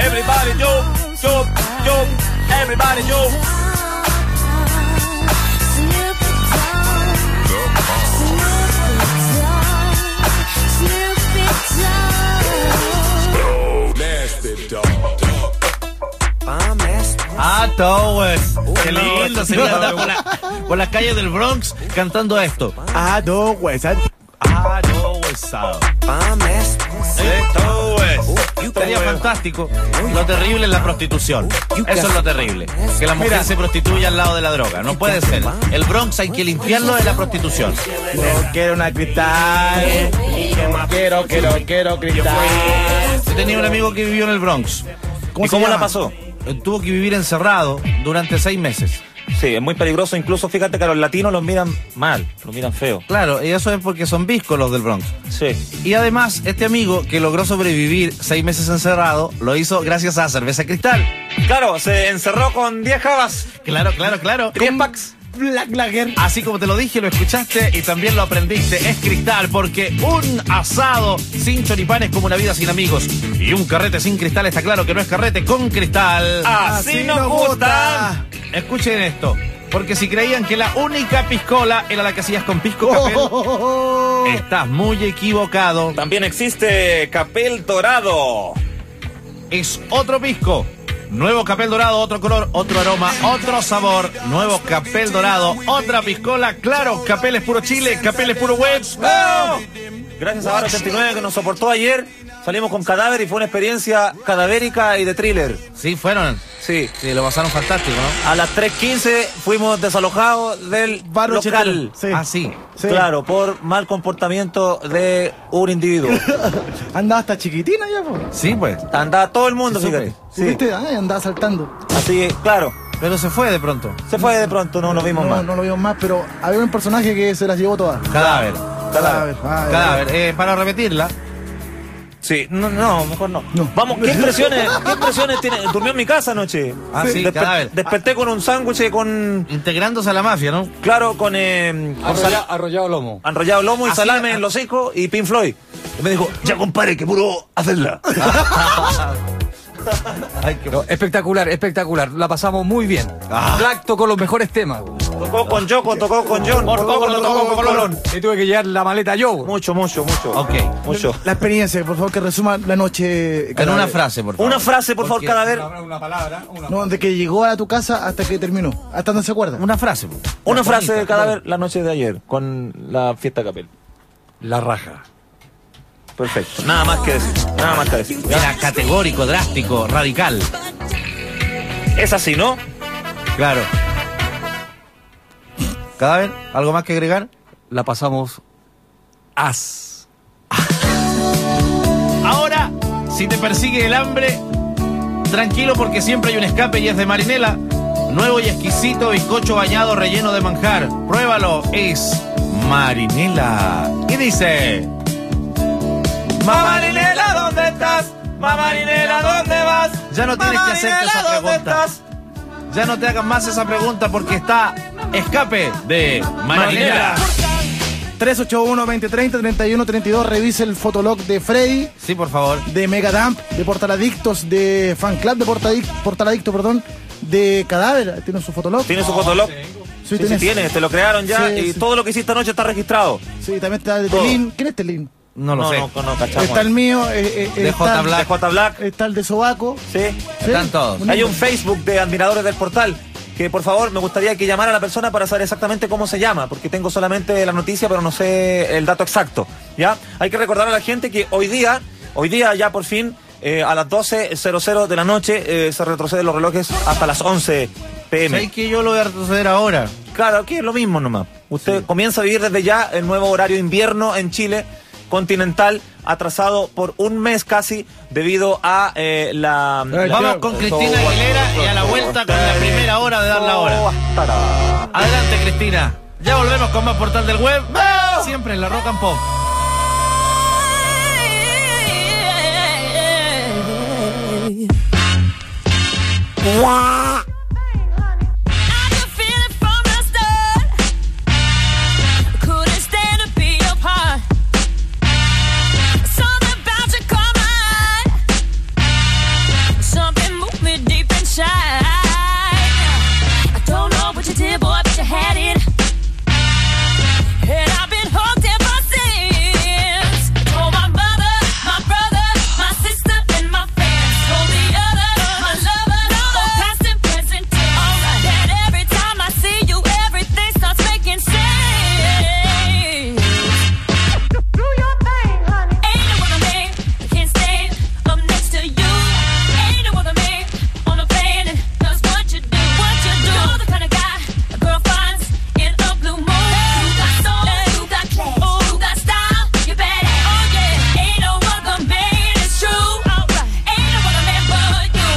Everybody jump, jump, jump. Everybody jump. Ah, Towers. Qué lindo sería andar por las calles del Bronx cantando esto. Ah, Towers. Ah, Towers. Sería fantástico. Lo terrible es la prostitución. Eso es lo terrible. Que la mujer se prostituya al lado de la droga. No puede ser. El Bronx hay que limpiarlo de la prostitución. No quiero una cristal. Quiero cristal. Yo tenía un amigo que vivió en el Bronx. ¿Y cómo la pasó? Tuvo que vivir encerrado durante 6 meses. Sí, es muy peligroso. Incluso fíjate que a los latinos los miran mal, los miran feo. Claro, y eso es porque son viscos los del Bronx. Sí. Y además, este amigo que logró sobrevivir 6 meses encerrado, lo hizo gracias a cerveza Cristal. Claro, se encerró con 10 jabas. Claro. 10 packs. Black Lager. Así como te lo dije, lo escuchaste y también lo aprendiste. Es Cristal, porque un asado sin choripán es como una vida sin amigos. Y un carrete sin Cristal está claro que no es carrete con Cristal. Así nos gusta. Escuchen esto, porque si creían que la única piscola era la que hacías con pisco Capel, estás muy equivocado. También existe Capel Dorado. Es otro pisco. Nuevo Capel Dorado, otro color, otro aroma, otro sabor. Nuevo Capel Dorado, otra piscola. Claro, Capel es puro Chile, Capel es puro web. ¡Oh! Gracias a Bar 89 que nos soportó ayer. Salimos con Cadáver y fue una experiencia cadavérica y de thriller. Sí, fueron. Sí. Sí, lo pasaron fantástico, ¿no? A las 3:15 fuimos desalojados del Bar local. Sí. Ah, sí. Sí. Claro, por mal comportamiento de un individuo. Andaba hasta chiquitina ya, po. Sí, pues. Andaba todo el mundo, Sí, fíjate. Sí. ¿Viste? Ay, andaba saltando. Así que, claro, Pero se fue de pronto. se fue de pronto, no lo vimos más. No lo vimos más, pero había un personaje que se las llevó todas. Cadáver. Cadáver. Cadáver. Para repetirla. Sí, no, mejor no. No. Vamos, ¿qué impresiones tiene? Durmió en mi casa anoche. Ah, sí, Cadáver. Desperté con un sándwich con, Integrándose a la mafia, ¿no? claro, con Arrollado lomo. enrollado lomo y Así- salame en los hijos y Pink Floyd. Y me dijo, ya compadre, que puro hacerla. Ay, qué... No, espectacular. La pasamos muy bien. Black tocó los mejores temas. Tocó con Yoko, tocó con John, tocó con Colón. Y tuve que llevar la maleta yo. Mucho. Ok. Mucho. La experiencia, por favor, que resuma la noche. En una frase, por favor. Una frase, por favor, Porque- Cadáver. Una palabra. No, de que llegó a tu casa hasta que terminó. Hasta donde se acuerda. Una frase. Una frase bonita. de Cadáver la noche de ayer, con la fiesta Capel. La raja. Perfecto. Nada más que decir. Era categórico, drástico, radical. Es así, ¿no? Claro. Cadáver, ¿algo más que agregar? La pasamos as. Ahora, si te persigue el hambre, tranquilo porque siempre hay un escape y es de Marinela. Nuevo y exquisito bizcocho bañado relleno de manjar. Pruébalo, es Marinela. Y dice... Marinela, ¿dónde estás? Marinela, ¿dónde vas? Ya no tienes que hacerte esa pregunta. Ya no te hagas más esa pregunta porque está Escape de Marinela. 381-2030-3132. Revise el fotolog de Freddy, Sí, por favor. de Megadamp, de Portaladictos, de Fan Club de Portaladicto, de Cadáver. ¿Tiene su fotolog? ¿Tiene su fotolog? Sí, Sí, tiene, te lo crearon ya Sí, y sí. todo lo que hiciste anoche está registrado. Sí, también está el de Todo. Telín. ¿Quién es Telín? No lo sé. No cachamos. Está el mío. De está, J Black. De J Black, está el de Sobaco. sí. Sí. Están todos. Un Hay lindo. un Facebook de admiradores del portal que por favor me gustaría que llamara a la persona para saber exactamente cómo se llama, porque tengo solamente la noticia pero no sé el dato exacto. ¿Ya? Hay que recordar a la gente que hoy día ya por fin a las 12:00 de la noche se retroceden los relojes hasta las 11 p.m. ¿Sabes que yo lo voy a retroceder ahora? Claro, aquí es lo mismo nomás. Usted comienza a vivir desde ya el nuevo horario invierno en Chile, continental, atrasado por un mes casi debido a Vamos con Cristina Aguilera y a la vuelta con la primera hora de dar la hora. Adelante, Cristina. Ya volvemos con más Portal del Web. Siempre en la Rock and Pop. So shine. I don't know what you did, boy, but you had it. And I've been hooked ever since. Told my mother, my brother, my sister, and my friends. Told the other, my lover, both past and present tense. Alright. And every time I see you, everything starts making sense. Do your thing, honey. Ain't no other man that can stand up next to you. Ain't no other man on the planet does what you do. What you do. You're the kind of guy a girl finds in a blue moon. You got soul, you got class, you got style, you badass. Oh yeah, ain't no other man, it's true. Alright, ain't no other man but you.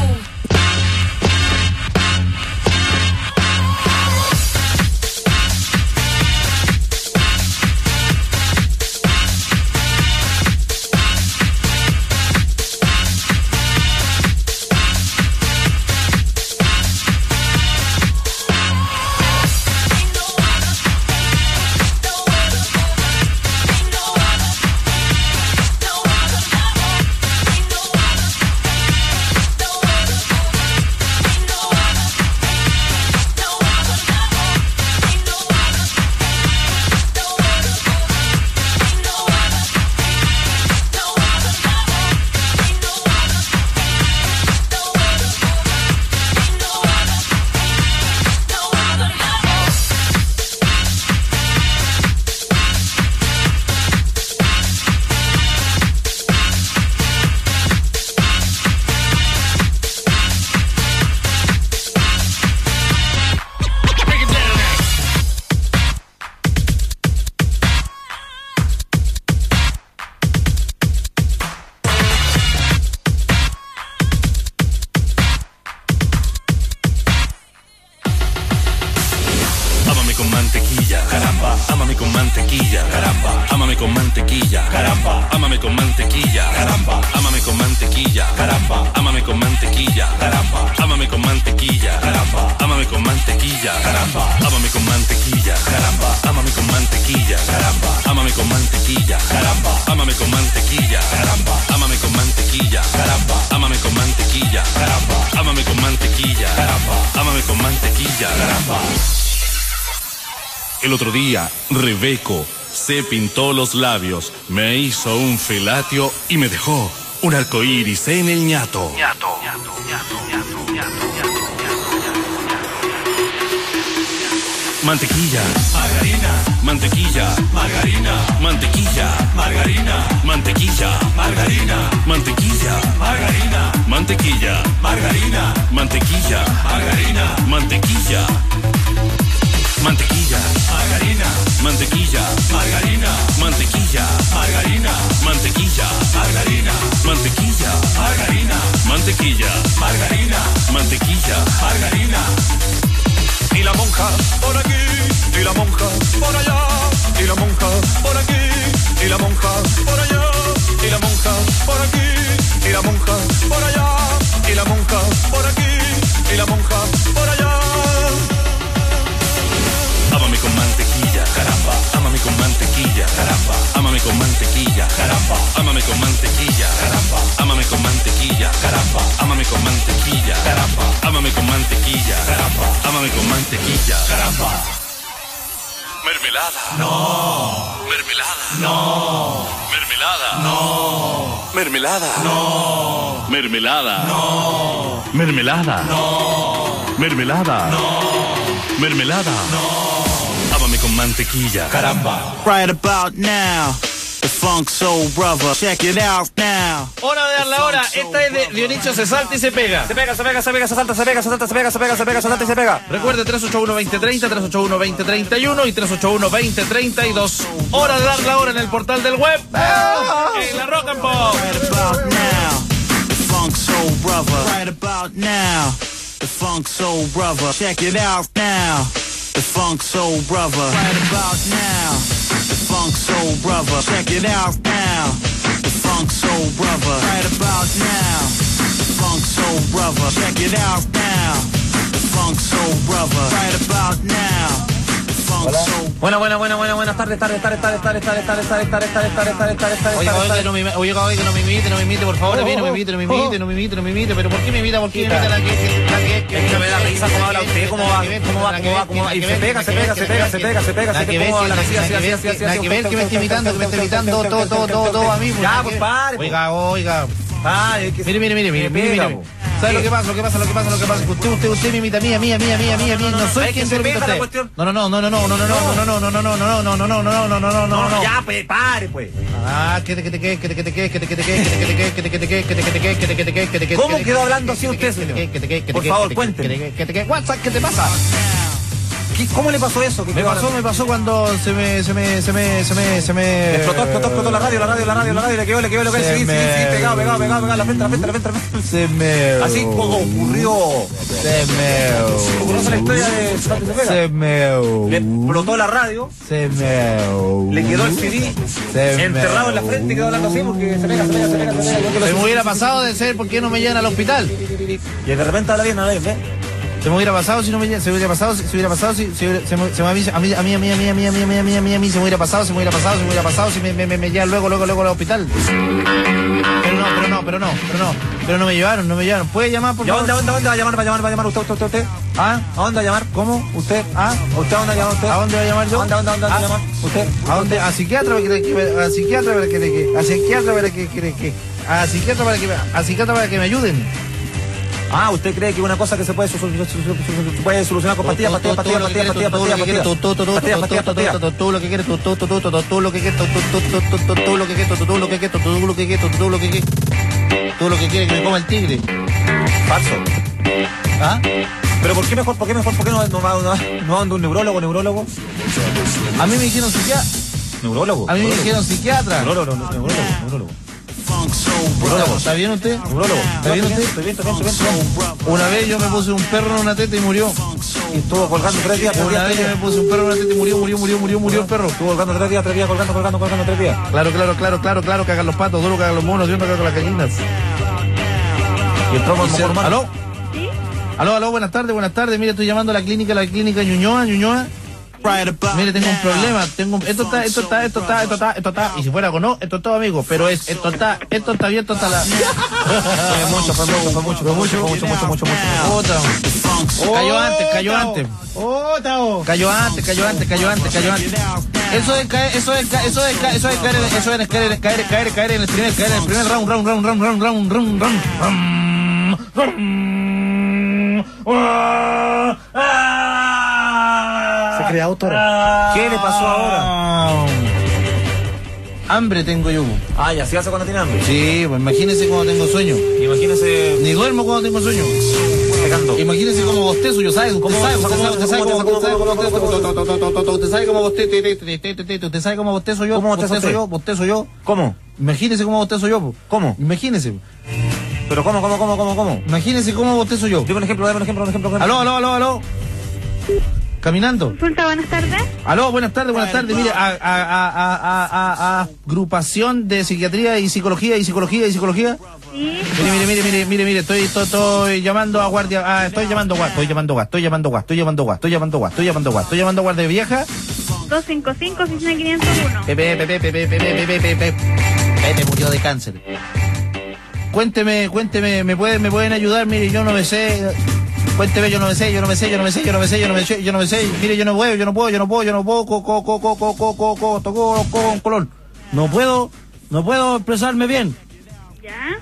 Ámame con mantequilla, caramba. Ámame con mantequilla, caramba. Ámame con mantequilla, caramba. Ámame con mantequilla, caramba. Ámame con mantequilla, caramba. Ámame con mantequilla, caramba. Ámame con mantequilla, caramba. Ámame con mantequilla, caramba. Ámame con mantequilla, caramba. Ámame con mantequilla, caramba. Ámame con mantequilla, caramba. Ámame con mantequilla, caramba. Ámame con mantequilla, caramba. Ámame con mantequilla, caramba. Ámame con mantequilla, caramba. Ámame con mantequilla, caramba. El otro día, Rebeco se pintó los labios, me hizo un felatio y me dejó un arcoíris en el ñato. Mantequilla, margarina, mantequilla, margarina, mantequilla, margarina, mantequilla, margarina, mantequilla, margarina, mantequilla, margarina, mantequilla, margarina, mantequilla. Mantequilla, margarina, mantequilla, margarina, mantequilla, margarina, mantequilla, margarina, mantequilla, margarina, mantequilla, margarina, mantequilla, margarina. Y la monja por aquí, y la monja por allá, y la monja por aquí, y la monja por allá, y la monja por aquí, y la monja por allá, y la monja por aquí, y la monja por allá. Ámame con mantequilla, caramba. Ámame con mantequilla, caramba. Ámame con mantequilla, caramba. Ámame con mantequilla, caramba. Ámame con mantequilla, caramba. Ámame con mantequilla, caramba. Ámame con mantequilla, caramba. Ámame con mantequilla, caramba. Mermelada. No. Mermelada. No. Mermelada. No. Mermelada. No. Mermelada. No. Mermelada. No. Mermelada. No. Mermelada. No. Ámame con mantequilla, caramba. Right about now, the Funk Soul Brother. Check it out now. Hora de dar la hora. Esta es de Dionisio Se Salta y Se Pega. Se pega, se pega, se pega, se salta, se pega, se salta, se pega, se pega, se pega, se salta y se pega. Recuerde 381-2030, 381-2031 y 381-2032. Hora de dar la hora en el portal del web. En la Rock and Pop. Right about now, the Funk Soul Brother. Right about now, the Funk Soul Brother. Check it out now, the Funk Soul Brother. Right about now, the Funk Soul Brother. Check it out now, the Funk Soul Brother. Right about now, the Funk Soul Brother. Check it out now, the Funk Soul Brother. Right about now, the Buenas tardes. Oiga, que no me imite, por favor. No me imite. Pero ¿por qué me imita? ¿Por qué me imita la que me da risa cómo habla usted, cómo va, y se pega, Nada que ver que me esté imitando, todo a mí. Ya, pues pare. Oiga. Mire. ¿Sabe lo que pasa? Usted me imita a mí. No soy quien se imita a usted. No. Ya, pues pare, pues. ¿Cómo quedó hablando así usted, señor? Por favor, cuénteme. ¿Qué te pasa? ¿Cómo le pasó eso? Me pasó cuando se me Explotó la radio, le quedó lo que sí, pegado, la frente. Así ocurrió. ¿Conoce la historia de Sebastián Cepeda? Le explotó la radio, le quedó el CD enterrado en la frente y quedó hablando así porque se pega. Se me hubiera pasado de ser, ¿por qué no me llevan al hospital? Y de repente habla bien, ¿ves? Se me hubiera pasado si no me se hubiera pasado si se me avisa a mí se me hubiera pasado si me llevan luego al hospital. Pero no me llevaron. ¿Puede llamar, por favor? ¿Dónde va a llamar usted? ¿Ah? ¿A dónde va a llamar? ¿Cómo? ¿Usted? ¿Ah? ¿Usted a dónde va a llamar usted? ¿A dónde va a llamar yo? ¿A dónde va a llamar usted? ¿A dónde? A psiquiatra para que me ayuden. Ah, ¿usted cree que una cosa que se puede solucionar con pastillas? Todo lo que quiere, que me coma el tigre. Falso. ¿Ah? Pero ¿por qué mejor no va a un neurólogo? A mí me dijeron psiquiatra. Neurólogo. A mí me dijeron psiquiatra. Neurólogo. ¿Está bien usted? Neurólogo. ¿Está bien usted? Estoy bien. Una vez yo me puse un perro en una teta y murió. Y estuvo colgando 3 días. Una vez yo me puse un perro en una teta y murió el perro. Estuvo colgando 3 días, colgando 3 días. Claro, cagan los patos, duro cagan los monos, yo no cago las gallinas. Y entró el mejor ¿Aló? ¿Sí? Aló, buenas tardes. Mire, estoy llamando a la clínica Ñuñoa. Mire, tengo un problema. Esto está. Y si fuera con no, esto es todo, amigo. Pero esto está bien, esto está la. Fue mucho. Cayó antes. Eso de caer en el primer round. Se crea autora. ¿Qué le pasó ahora? Hambre tengo yo. Ah, ya, ¿sí hace cuando tiene hambre? Sí, pues imagínese cuando tengo sueño. Imagínese. Ni duermo cuando tengo sueño. Pegando. Imagínese cómo bostezo, yo ¿sabe? ¿Usted sabe cómo bostezo yo? Bostezo yo. ¿Cómo? Imagínese cómo bostezo yo. ¿Cómo? Imagínese. Pero ¿cómo? Imagínese cómo bostezo yo. Dime un ejemplo. Aló. Caminando. Consulta, buenas tardes. Aló, buenas tardes. Mire, agrupación de psiquiatría y psicología. Sí. Mire, estoy llamando a guardia. Estoy llamando guardia vieja. 255-69501. Pepe murió de cáncer. Cuénteme, ¿me pueden ayudar? Mire, yo no me sé. Cuénteme, yo no me sé. Mire, yo no puedo, con color. No puedo expresarme bien. ¿Ya?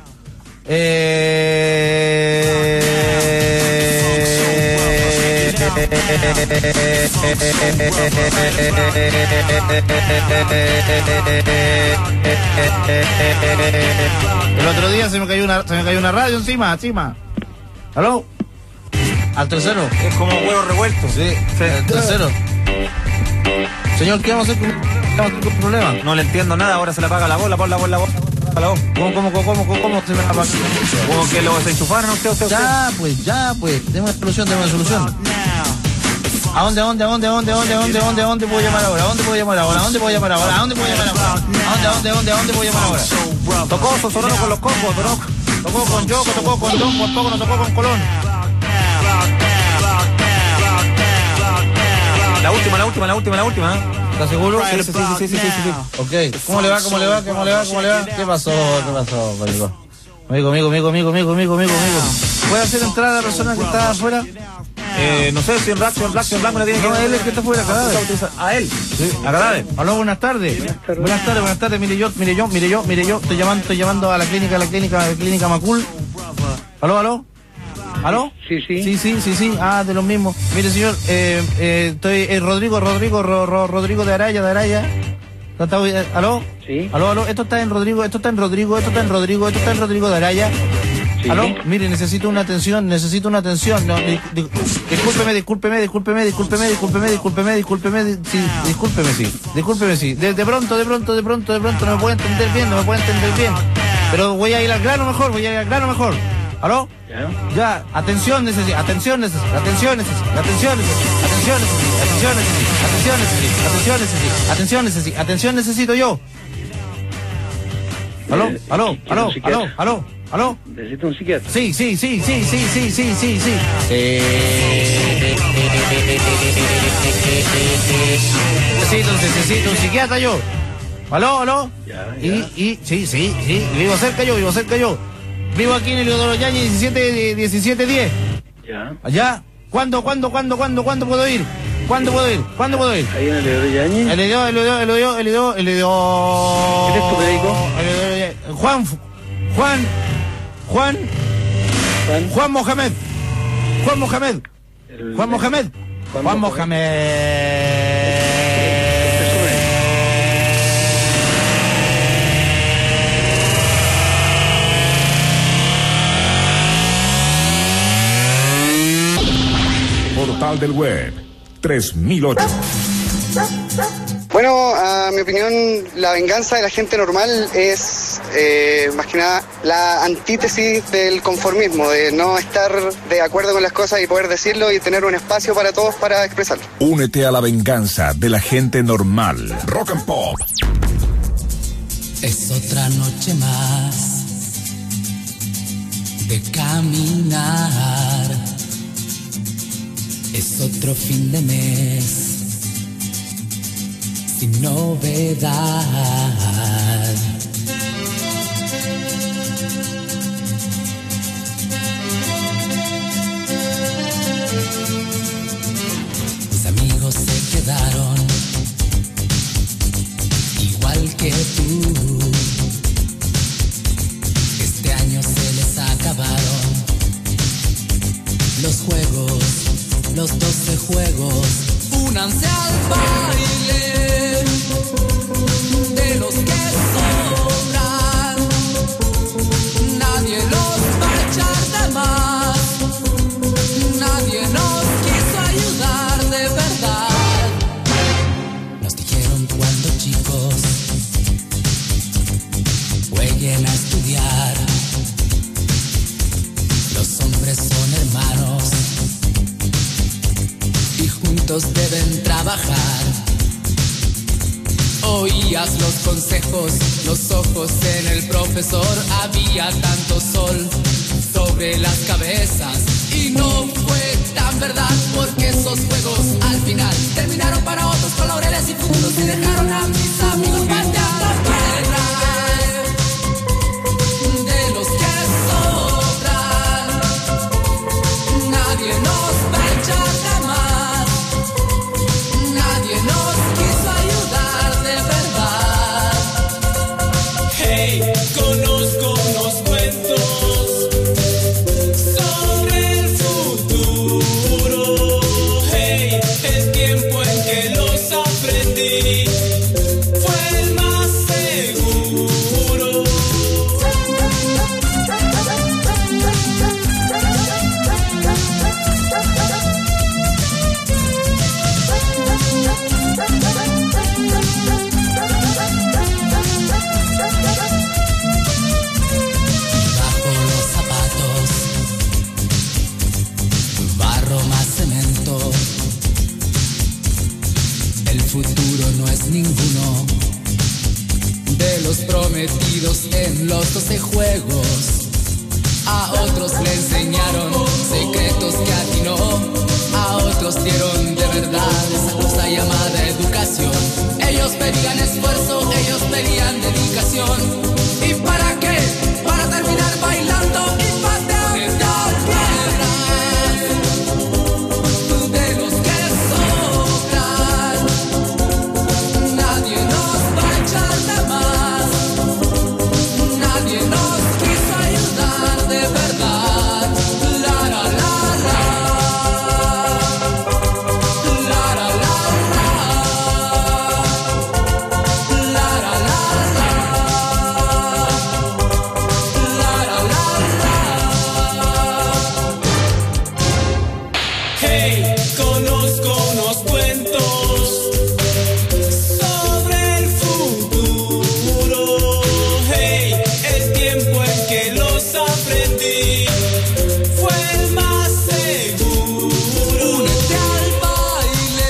El otro día se me cayó una radio encima. ¿Aló? Al tercero. Es como huevo revuelto. Sí, al tercero. Señor, ¿qué vamos a hacer con el problema? No le entiendo nada, ahora se le apaga la voz. ¿Cómo se me apaga? ¿Cómo que lo desenchufaron usted? Ya, pues. Tenemos una solución. ¿A dónde puedo llamar ahora? ¿A dónde puedo llamar ahora? Tocó Sosorolo con los cocos, tocó con Yoko, tocó con Don, por poco no tocó con Colón. La última. ¿Estás seguro? Sí. Ok. ¿Cómo le va? ¿Qué pasó, amigo? Amigo. ¿Puede hacer entrar a la persona que está afuera? No sé, si en blanco me la tiene que... No, él es que está fuera, Cadáver. A él. A Cadáver. Aló, buenas tardes. Buenas tardes. Mire yo. Estoy llamando a la clínica Macul. ¿Aló? Sí. Ah, de los mismos. Mire, señor, estoy Rodrigo de Araya. ¿Aló? Sí. Aló. Esto está en Rodrigo de Araya. Sí. ¿Aló? Mire, necesito una atención. No, discúlpeme. Sí. De pronto, no me puede entender bien. Pero voy a ir al grano mejor. ¿Aló? Ya, atención necesito yo. ¿Aló? Necesito un psiquiatra. Sí. Necesito un psiquiatra yo. ¿Aló? Ya. Sí. Vivo cerca yo. Vivo aquí en el Leodoro Yañez 1710. Ya. ¿Allá? ¿Cuándo puedo ir? Ahí en el Leodoro Yañez. El ¿Eres tu médico? Juan Mohamed. Portal del Web 3008. Bueno, a mi opinión, la venganza de la gente normal es más que nada la antítesis del conformismo, de no estar de acuerdo con las cosas y poder decirlo y tener un espacio para todos para expresarlo. Únete a la venganza de la gente normal. Rock and Pop. Es otra noche más de caminar. Es otro fin de mes sin novedad. Mis amigos se quedaron igual que tú. Este año se les acabaron los juegos, los 12 juegos. Únanse al baile de los que sobran. Nadie los va a echar de más. Nadie nos quiso ayudar de verdad. Nos dijeron cuando chicos jueguen a estudiar. Los hombres son hermanos y juntos deben trabajar. Oías los consejos, los ojos en el profesor. Había tanto sol sobre las cabezas y no fue tan verdad, porque esos juegos al final terminaron para otros con laureles y futuros y dejaron a mis amigos bañados de los que sobran. Nadie nos va a echar de más. Nadie nos quiso ayudar de verdad. Hey, conozco unos cuentos sobre el futuro. Hey, el tiempo en que los aprendí fue el más seguro. Bajo los zapatos, barro más cemento. El futuro no es ninguno de los prometidos en los 12 juegos. A otros le enseñaron secretos que atinó, a otros dieron de verdad esa cosa Ellos pedían esfuerzo, ellos pedían dedicación. ¿Y para qué? Para terminar bailando y pateando piedras de los que sobran. Nadie nos va a echar de más. Nadie nos quiso ayudar de verdad. La la la la. La la la la. La la la la. La la la la. Hey, conozco unos cuentos sobre el futuro. Hey, el tiempo en que los aprendí fue el más seguro. Únete al baile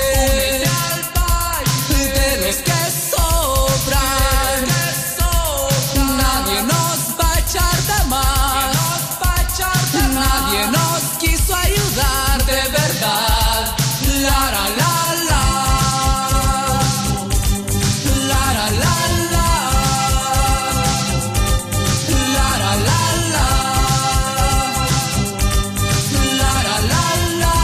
de los que sobran. Nadie nos va a echar de más. Nadie nos quiso ayudar de verdad. La la la la. La la la la. La la la la. La la la la.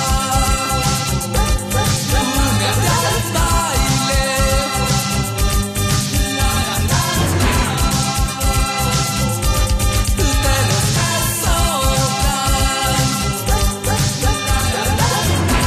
Únete al baile. La la la la. De los que sobran. La la la la.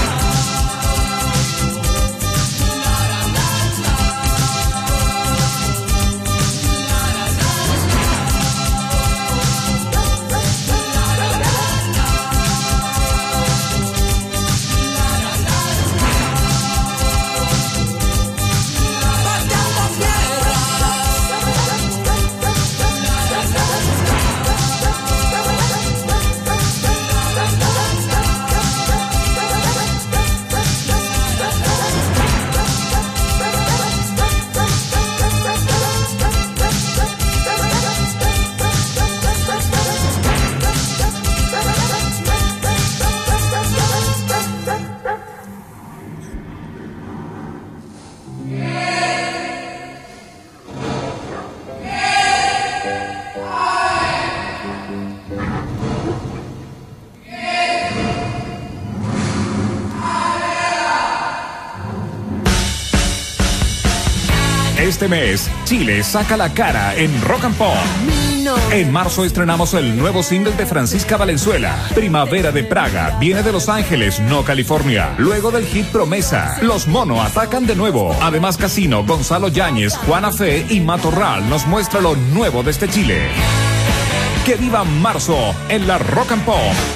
Este mes, Chile saca la cara en Rock and Pop. En marzo estrenamos el nuevo single de Francisca Valenzuela. Primavera de Praga viene de Los Ángeles, no California. Luego del hit Promesa, Los Mono atacan de nuevo. Además, Casino, Gonzalo Yáñez, Juana Fe y Matorral nos muestra lo nuevo desde Chile. Que viva marzo en la Rock and Pop.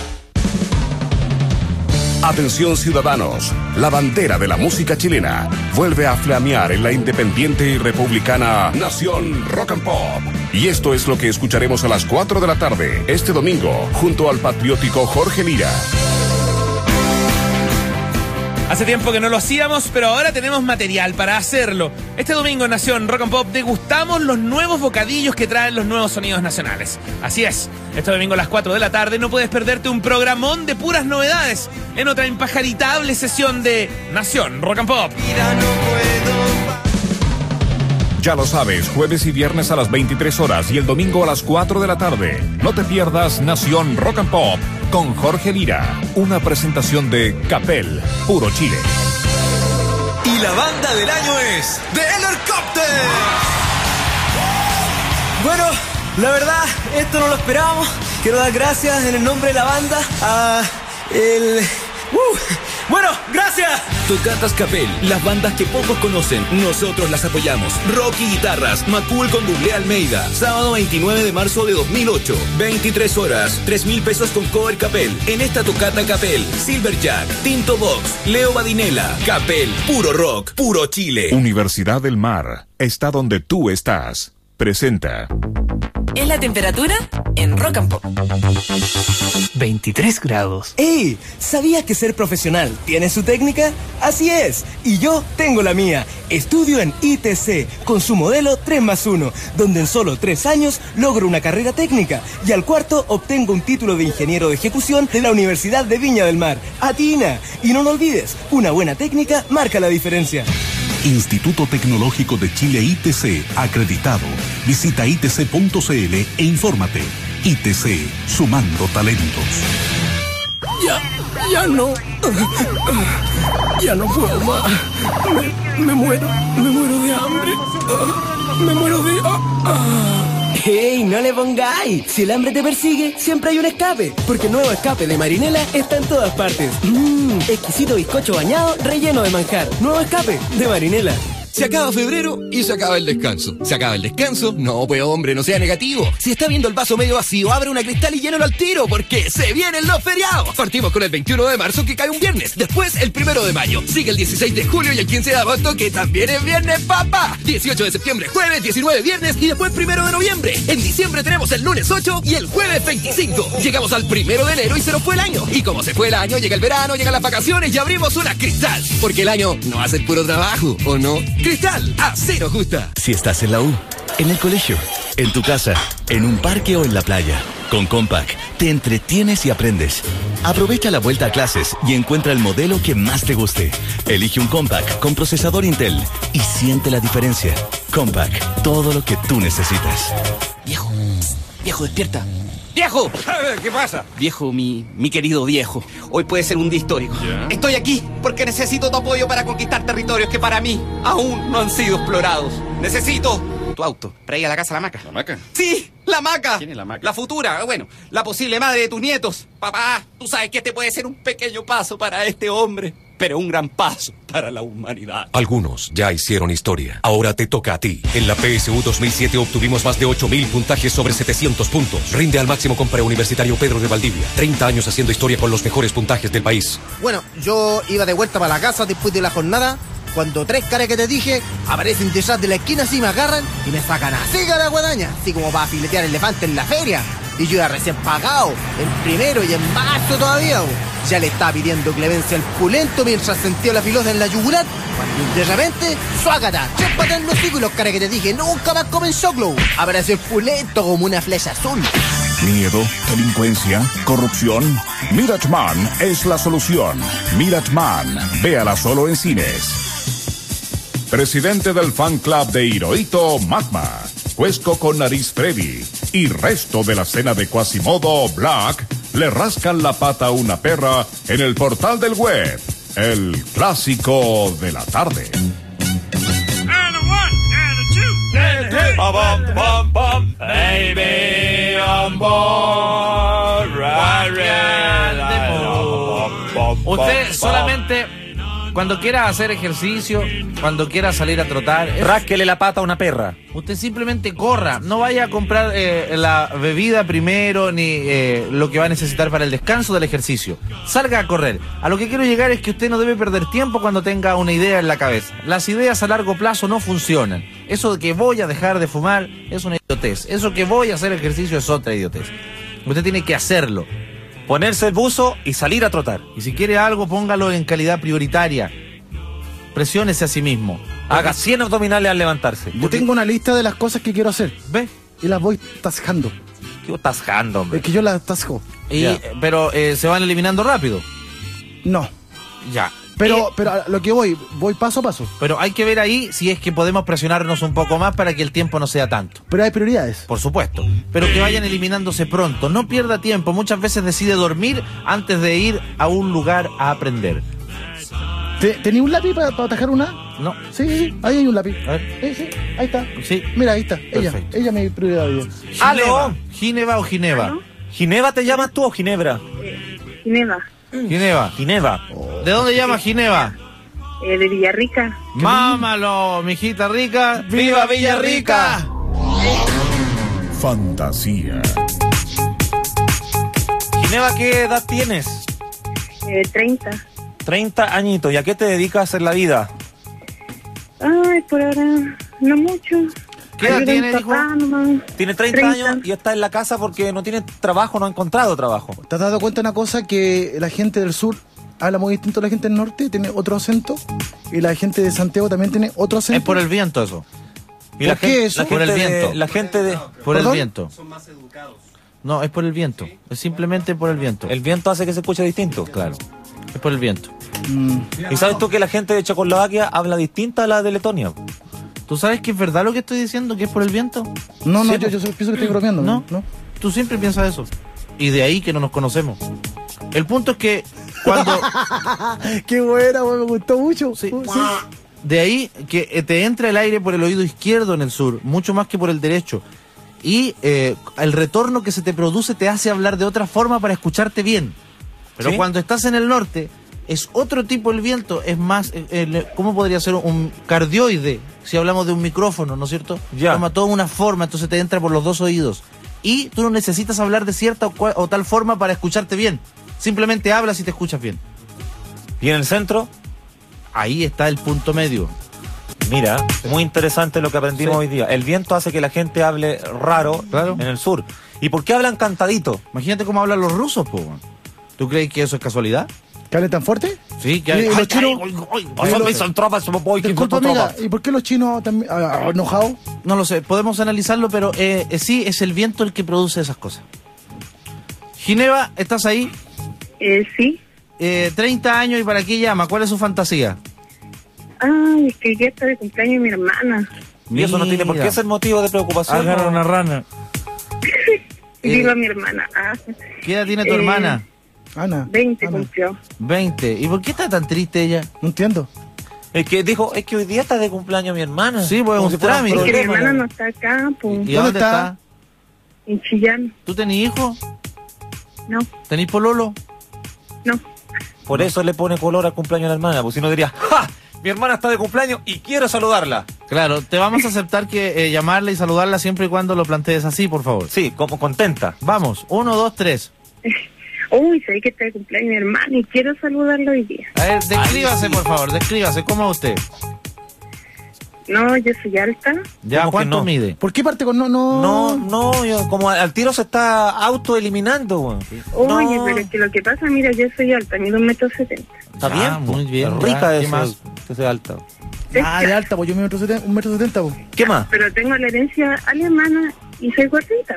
Atención ciudadanos, la bandera de la música chilena vuelve a flamear en la independiente y republicana Nación Rock and Pop. Y esto es lo que escucharemos a las 4 de la tarde, este domingo, junto al patriótico Jorge Lira. Hace tiempo que no lo hacíamos, pero ahora tenemos material para hacerlo. Este domingo en Nación Rock and Pop degustamos los nuevos bocadillos que traen los nuevos sonidos nacionales. Así es, este domingo a las 4 de la tarde no puedes perderte un programón de puras novedades en otra impajaritable sesión de Nación Rock and Pop. Ya lo sabes, jueves y viernes a las 23 horas y el domingo a las 4 de la tarde. No te pierdas Nación Rock and Pop con Jorge Lira. Una presentación de Capel, Puro Chile. Y la banda del año es The Helicopter. Bueno, la verdad, esto no lo esperábamos. Quiero dar gracias en el nombre de la banda a Bueno, gracias. Tocatas Capel, las bandas que pocos conocen, nosotros las apoyamos. Rock y guitarras, Macul con Doble Almeida. Sábado 29 de marzo de 2008, 23 horas, 3.000 pesos con cover Capel. En esta tocata Capel, Silverjack, Tinto Box, Leo Badinela. Capel, puro rock, puro Chile. Universidad del Mar, está donde tú estás. Presenta. Es la temperatura en Rock and Pop. 23 grados. ¡Ey! ¿Sabías que ser profesional tiene su técnica? Así es, y yo tengo la mía. Estudio en ITC con su modelo 3+1, donde en solo 3 años logro una carrera técnica y al cuarto obtengo un título de ingeniero de ejecución de la Universidad de Viña del Mar. ¡Atina! Y no lo olvides, una buena técnica marca la diferencia. Instituto Tecnológico de Chile ITC, acreditado. Visita itc.cl e infórmate. ITC, sumando talentos. Ya no puedo más. Me muero de hambre. Me muero de... ¡Hey, no le pongáis! Si el hambre te persigue, siempre hay un escape. Porque el nuevo escape de Marinela está en todas partes. Exquisito bizcocho bañado relleno de manjar. Nuevo escape de Marinela. Se acaba febrero y se acaba el descanso. Se acaba el descanso, no, pues hombre, no sea negativo. Si está viendo el vaso medio vacío, abre una cristal y llénalo al tiro, porque se vienen los feriados. Partimos con el 21 de marzo, que cae un viernes. Después, el 1 de mayo. Sigue el 16 de julio y el 15 de agosto, que también es viernes, papá. 18 de septiembre, jueves, 19 viernes y después 1 de noviembre. En diciembre tenemos el lunes 8 y el jueves 25. Llegamos al 1 de enero y se nos fue el año. Y como se fue el año, llega el verano, llegan las vacaciones y abrimos una Cristal. Porque el año no va a ser puro trabajo, ¿o no? Cristal, a cero justa. Si estás en la U, en el colegio, en tu casa, en un parque o en la playa, con Compaq te entretienes y aprendes. Aprovecha la vuelta a clases y encuentra el modelo que más te guste. Elige un Compaq con procesador Intel y siente la diferencia. Compaq, todo lo que tú necesitas. Viejo, despierta. ¡Viejo! ¿Qué pasa? Viejo, mi querido viejo, hoy puede ser un día histórico. Estoy aquí porque necesito tu apoyo para conquistar territorios que para mí aún no han sido explorados. Necesito tu auto para ir a la casa de la Maca. ¿La Maca? ¡Sí! ¡La Maca! ¿Quién es la Maca? La futura, bueno, la posible madre de tus nietos. Papá, tú sabes que este puede ser un pequeño paso para este hombre, pero un gran paso para la humanidad. Algunos ya hicieron historia. Ahora te toca a ti. En la PSU 2007 obtuvimos más de 8.000 puntajes sobre 700 puntos. Rinde al máximo con Preuniversitario Pedro de Valdivia. 30 años haciendo historia con los mejores puntajes del país. Bueno, yo iba de vuelta para la casa después de la jornada, cuando 3 caras que te dije aparecen detrás de la esquina así, me agarran y me sacan así la guadaña, así como para filetear elefantes en la feria. Y yo ya recién pagado, en primero y en marzo todavía. Ya le estaba pidiendo clemencia al pulento mientras sentía la filosa en la yugular, cuando de repente, ¡suácata! 3 patas en los hocicos y los caras que te dije nunca más comen choclo. Apareció el pulento como una flecha azul. Miedo, delincuencia, corrupción. Mirachman es la solución. Mirachman, véala solo en cines. Presidente del fan club de Hirohito, Magma, Cuesco con nariz Freddy y resto de la cena de Quasimodo Black le rascan la pata a una perra en el portal del web. El clásico de la tarde. Baby, on board, usted solamente cuando quiera hacer ejercicio, cuando quiera salir a trotar, rásquele la pata a una perra. Usted simplemente corra, no vaya a comprar la bebida primero ni lo que va a necesitar para el descanso del ejercicio. Salga a correr. A lo que quiero llegar es que usted no debe perder tiempo cuando tenga una idea en la cabeza. Las ideas a largo plazo no funcionan. Eso de que voy a dejar de fumar es una idiotez. Eso que voy a hacer ejercicio es otra idiotez. Usted tiene que hacerlo. Ponerse el buzo y salir a trotar. Y si quiere algo, póngalo en calidad prioritaria. Presiónese a sí mismo. Haga 100 abdominales al levantarse. Yo tengo una lista de las cosas que quiero hacer. ¿Ve? Y las voy tasjando. ¿Qué tasjando, hombre? Es que yo las tasjo. Pero se van eliminando rápido. No. Ya. Pero a lo que voy paso a paso. Pero hay que ver ahí si es que podemos presionarnos un poco más para que el tiempo no sea tanto. Pero hay prioridades. Por supuesto. Pero que vayan eliminándose pronto. No pierda tiempo. Muchas veces decide dormir antes de ir a un lugar a aprender. ¿Tenía un lápiz para atajar una? No. Sí, ahí hay un lápiz. A ver. Sí, ahí está. Sí. Mira, ahí está. Perfecto. Ella me prioridad. ¿Aló? ¿Gineva o Gineva? ¿Aló? ¿Gineva te llamas tú o Ginebra? Gineva. Gineva. ¿De dónde llama Gineva? De Villarrica. Mámalo, mijita rica. ¡Viva Villarrica! Fantasía. Gineva, ¿qué edad tienes? 30. 30 añitos. ¿Y a qué te dedicas en la vida? Ay, por ahora no mucho. ¿Qué edad tiene, dijo? Tiene 30 años y está en la casa porque no tiene trabajo, no ha encontrado trabajo. ¿Te has dado cuenta de una cosa? Que la gente del sur habla muy distinto a la gente del norte, tiene otro acento, y la gente de Santiago también tiene otro acento. Es por el viento eso. ¿Y ¿Por qué eso? Por el viento. La gente de... Por el viento. Son más educados. No, es por el viento. Es simplemente por el viento. El viento hace que se escuche distinto. Claro. Es por el viento. ¿Y sabes tú que la gente de Checoslovaquia habla distinta a la de Letonia? ¿Tú sabes que es verdad lo que estoy diciendo, que es por el viento? No, Sí, yo pienso que estoy bromeando. No, tú siempre piensas eso. Y de ahí que no nos conocemos. El punto es que cuando... Qué buena, güey, me gustó mucho. Sí. De ahí que te entra el aire por el oído izquierdo en el sur, mucho más que por el derecho. Y el retorno que se te produce te hace hablar de otra forma para escucharte bien. Pero ¿Sí? cuando estás en el norte, es otro tipo el viento, es más, ¿cómo podría ser un cardioide? Si hablamos de un micrófono, ¿no es cierto? Ya. Toma toda una forma, entonces te entra por los dos oídos. Y tú no necesitas hablar de cierta o tal forma para escucharte bien. Simplemente hablas y te escuchas bien. ¿Y en el centro? Ahí está el punto medio. Mira, muy interesante lo que aprendimos hoy día. El viento hace que la gente hable raro en el sur. ¿Y por qué hablan cantadito? Imagínate cómo hablan los rusos, po. ¿Tú crees que eso es casualidad? ¿Que hablen tan fuerte? Sí, que ¿Y los chinos? Disculpa, amiga, ¿y por qué los chinos también enojados? No lo sé, podemos analizarlo, pero sí, es el viento el que produce esas cosas. Ginebra, ¿estás ahí? Sí. 30 años, ¿y para qué llama? ¿Cuál es su fantasía? Ay, es que ya está de cumpleaños mi hermana. Y eso no tiene por qué ser motivo de preocupación. Agarra una rana. Digo a mi hermana. ¿Qué edad tiene tu hermana? Ana. 20 cumplió. 20. ¿Y por qué está tan triste ella? No entiendo. Es que dijo, es que hoy día está de cumpleaños mi hermana. Sí, pues Como un si fuera trámite. Es que mi problema, hermana ¿no? no está acá, pues. ¿Y dónde está? En Chillán. ¿Tú tenés hijos? No. ¿Tenés pololo? No. Por eso le pone color al cumpleaños a la hermana, pues si no diría, ¡ja! Mi hermana está de cumpleaños y quiero saludarla. Claro, te vamos a aceptar que llamarla y saludarla siempre y cuando lo plantees así, por favor. Sí, como contenta. Vamos, 1, 2, 3. Uy, sé que está de cumpleaños mi hermana y quiero saludarlo hoy día. A ver, descríbase, por favor, descríbase. ¿Cómo es usted? No, yo soy alta. ¿Ya ¿Cómo que cuánto no? mide? ¿Por qué parte con No, yo, como al tiro se está autoeliminando, güey. Oye, pero es que lo que pasa, mira, yo soy alta, mido 1,70 m. Está bien, muy bien. Es rica ya, de ¿qué eso, más? que sea alta. De alta, pues yo mido 1,70 m, pues. ¿Qué más? Pero tengo la herencia alemana y soy gordita.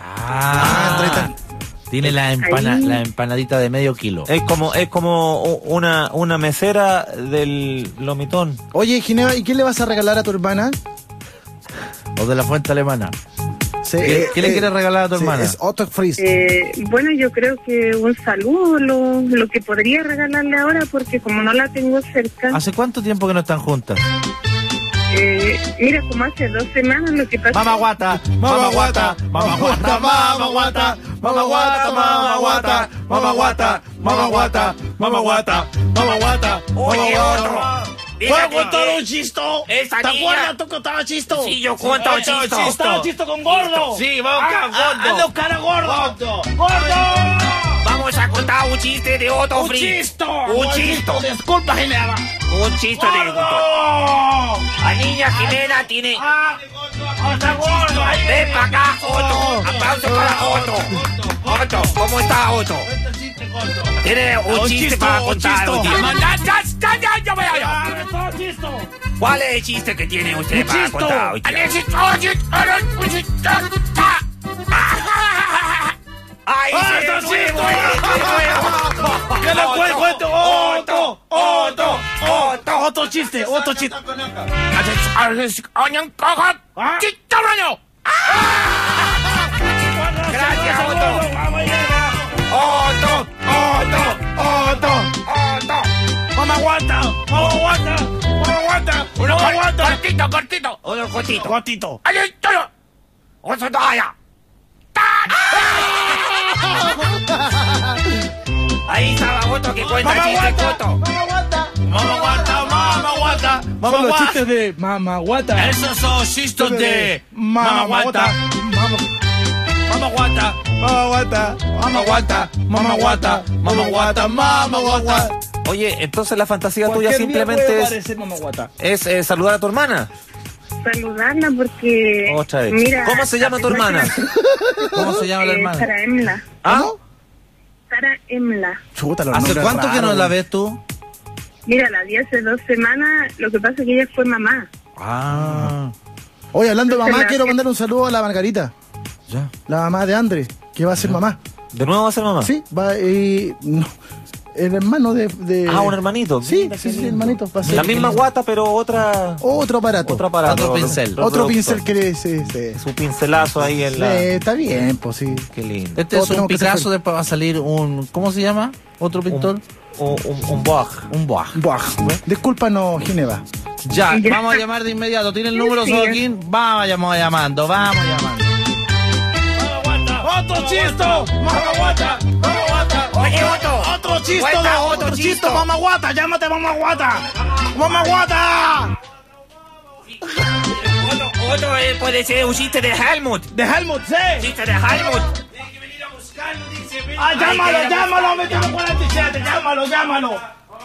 Tiene la empanadita de medio kilo. Es como una mesera del lomitón. Oye, Ginebra, ¿y qué le vas a regalar a tu hermana? O de la fuente alemana. ¿Qué le quieres regalar a tu hermana? Es Otto Fries. Bueno, yo creo que un saludo, lo que podría regalarle ahora, porque como no la tengo cerca. ¿Hace cuánto tiempo que no están juntas? Mira, como hace 2 semanas lo que pasa. Mamá guata, mamá guata, mamá guata, mamá guata, mamá guata, mamá guata, mamá guata, mamá guata, mamá guata, mamá guata. Oye, otro. ¿Puedo contar un chisto? ¿Te acuerdas tú que estaba chisto? Sí, yo cuento un chisto. Estaba chisto con gordo. Sí, vamos a gordo. Hazlo cara gordo. ¡Gordo! Vamos a contar un chiste de Otto Un Fries. chisto. Un chisto. Disculpa, Ginebra. Un chiste de Otto. La niña Jimena tiene... Está gordo ahí. Ven para acá, Otto. Aplauso para Otto. Otto, ¿cómo está Otto? Tiene un chiste para contar. Ya voy allá. ¿Cuál es el chiste que tiene usted para contar hoy día? ¡Ay, ¡Está chisto! ¡Que lo cuento! ¡Otto! ¡Otto chiste! ¡Otto chiste! ¡Gracias, Otto! ¡Mamá guata! ¡Mamá guata! ¡Mamá guata! Uno ¡Mamá guata! cortito. Uno cortito. Cortito. ¡Oso todavía! Ahí estaba Otto que cuenta chistes, Otto. ¡Mamá guata! ¡Mamá guata! ¡Mamá guata! Son los chistes de Mamá Guata. Esos son chistes de Mamá guata. Mamá guata. Mamá guata. Mamá guata. Mamá guata. Mamá guata. Mamá guata. Oye, entonces la fantasía tuya Cualquier día puede simplemente parecer Mamá Guata. es saludar a tu hermana. Saludarla porque. Otra vez. Mira, ¿Cómo se llama tu hermana? ¿Cómo se llama la hermana? Sara Emla. ¿Ah? Sara Emla. Chuta, los ¿Hace nombres cuánto que no raros. la ves tú? Mira, la vi hace 2 semanas. Lo que pasa es que ella fue mamá. Oye, hablando de mamá, Entonces, quiero mandar un saludo a la Margarita. Ya. La mamá de André, que va a ser mamá. ¿De nuevo va a ser mamá? Sí, va y... No. el hermano de... un hermanito. Sí, hermanito. Va a ser la misma guata, pero otro aparato. Otro pincel. Otro pincel que su pincelazo ahí en la... está bien, pues sí. Qué lindo. Este es un Picasso, después va a salir un... ¿Cómo se llama? ¿Otro pintor? Un Boag. Un Boag. Discúlpanos, Ginebra. Ya, vamos a llamar de inmediato. ¿Tiene el número, Sodoquín? Vamos llamando. ¡Otro chisto! ¡Mamaguata! ¡Mamaguata! Oye, otro chisto, mamaguata. Llámate mamaguata. ¡Mamaguata! Otro puede ser un chiste de Helmut. ¿De Helmut, sí? Chiste de Helmut. Llámalo, mételo por el t-shirt, llámalo.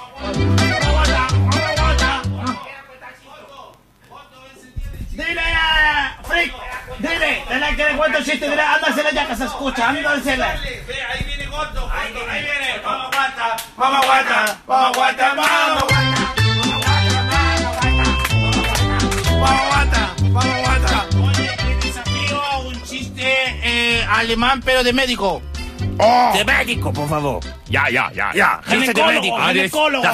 Dile, Frick, dile que le cuento el chiste, dile, ándasela ya que se escucha, ándasela. Ahí viene Gordo, ahí viene, mamaguata. Oye, que desafío a un chiste alemán, pero de médico. De médico, por favor. Ya. Chiste de médico. Ginecólogo.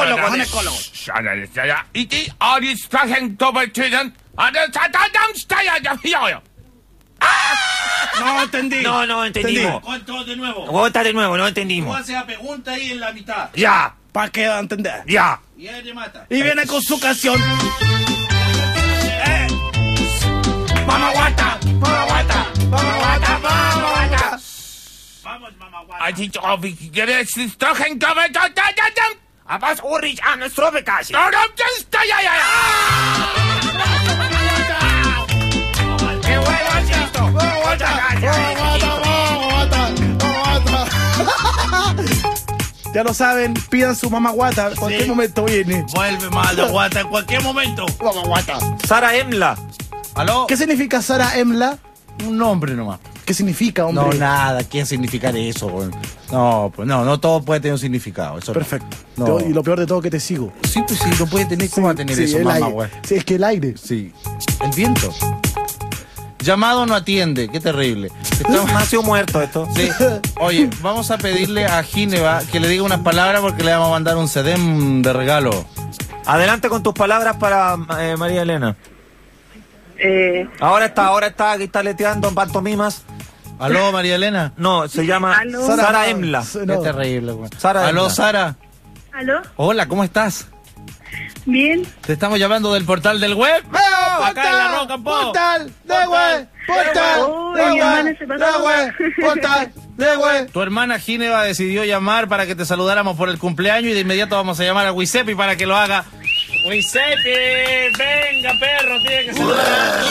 No entendí. No entendimos. Cuento de nuevo. Cuenta de nuevo, no entendimos. Tú haces la pregunta ahí en la mitad. Ya. ¿Para qué entender? Ya. Y él le mata. Y viene con su canción. Mamaguata. Vamos, mamaguata. Aber Ulrich an Strobekasi. ¡Qué bueno, chisto! Muchas gracias. Ya lo saben, pidan su mamaguata. En cualquier momento viene. Vuelve mamaguata en cualquier momento. Mamaguata. Sara Emla. ¿Aló? ¿Qué significa Sara Emla? Un nombre nomás. ¿Qué significa, hombre? No, nada. ¿Qué significa eso, güey? No, pues no todo puede tener un significado. Eso perfecto. No. Y lo peor de todo que te sigo. Sí, pues sí, no puede tener. ¿Cómo va a tener eso, mamá, güey? Sí, es que el aire. Sí. El viento. Llamado no atiende, qué terrible. Nació muerto esto. Sí. Oye, vamos a pedirle a Ginebra que le diga unas palabras porque le vamos a mandar un CD de regalo. Adelante con tus palabras para María Elena. Ahora está guitarreteando en pantomimas. ¿Aló, María Elena? No, se llama Sara Emla. Qué terrible, güey. ¿Aló, Emla. Sara? ¿Aló? Hola, ¿cómo estás? Bien. Te estamos llamando del portal del web. Acá en la Rock and Pop. Portal de web. Portal de web. Tu hermana Ginebra decidió llamar para que te saludáramos por el cumpleaños y de inmediato vamos a llamar a Giuseppe para que lo haga. Giuseppe, venga, perro, tiene que saludar a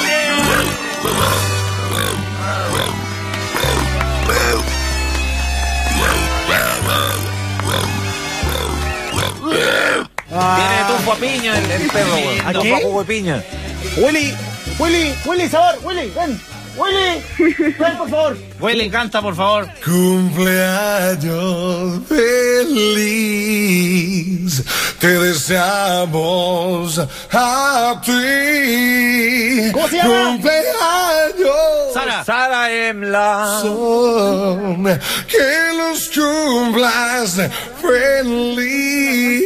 Tiene tufo a piña el perro, güey. ¿A qué? Tufo a jugo de piña. Willy, sabor, Willy, ven. Willy, ven, por favor. Willy, canta, por favor. Cumpleaños feliz, te deseamos a ti. ¿Cómo se llama? Cumpleaños. Sara Emla. Son que los cumplas feliz.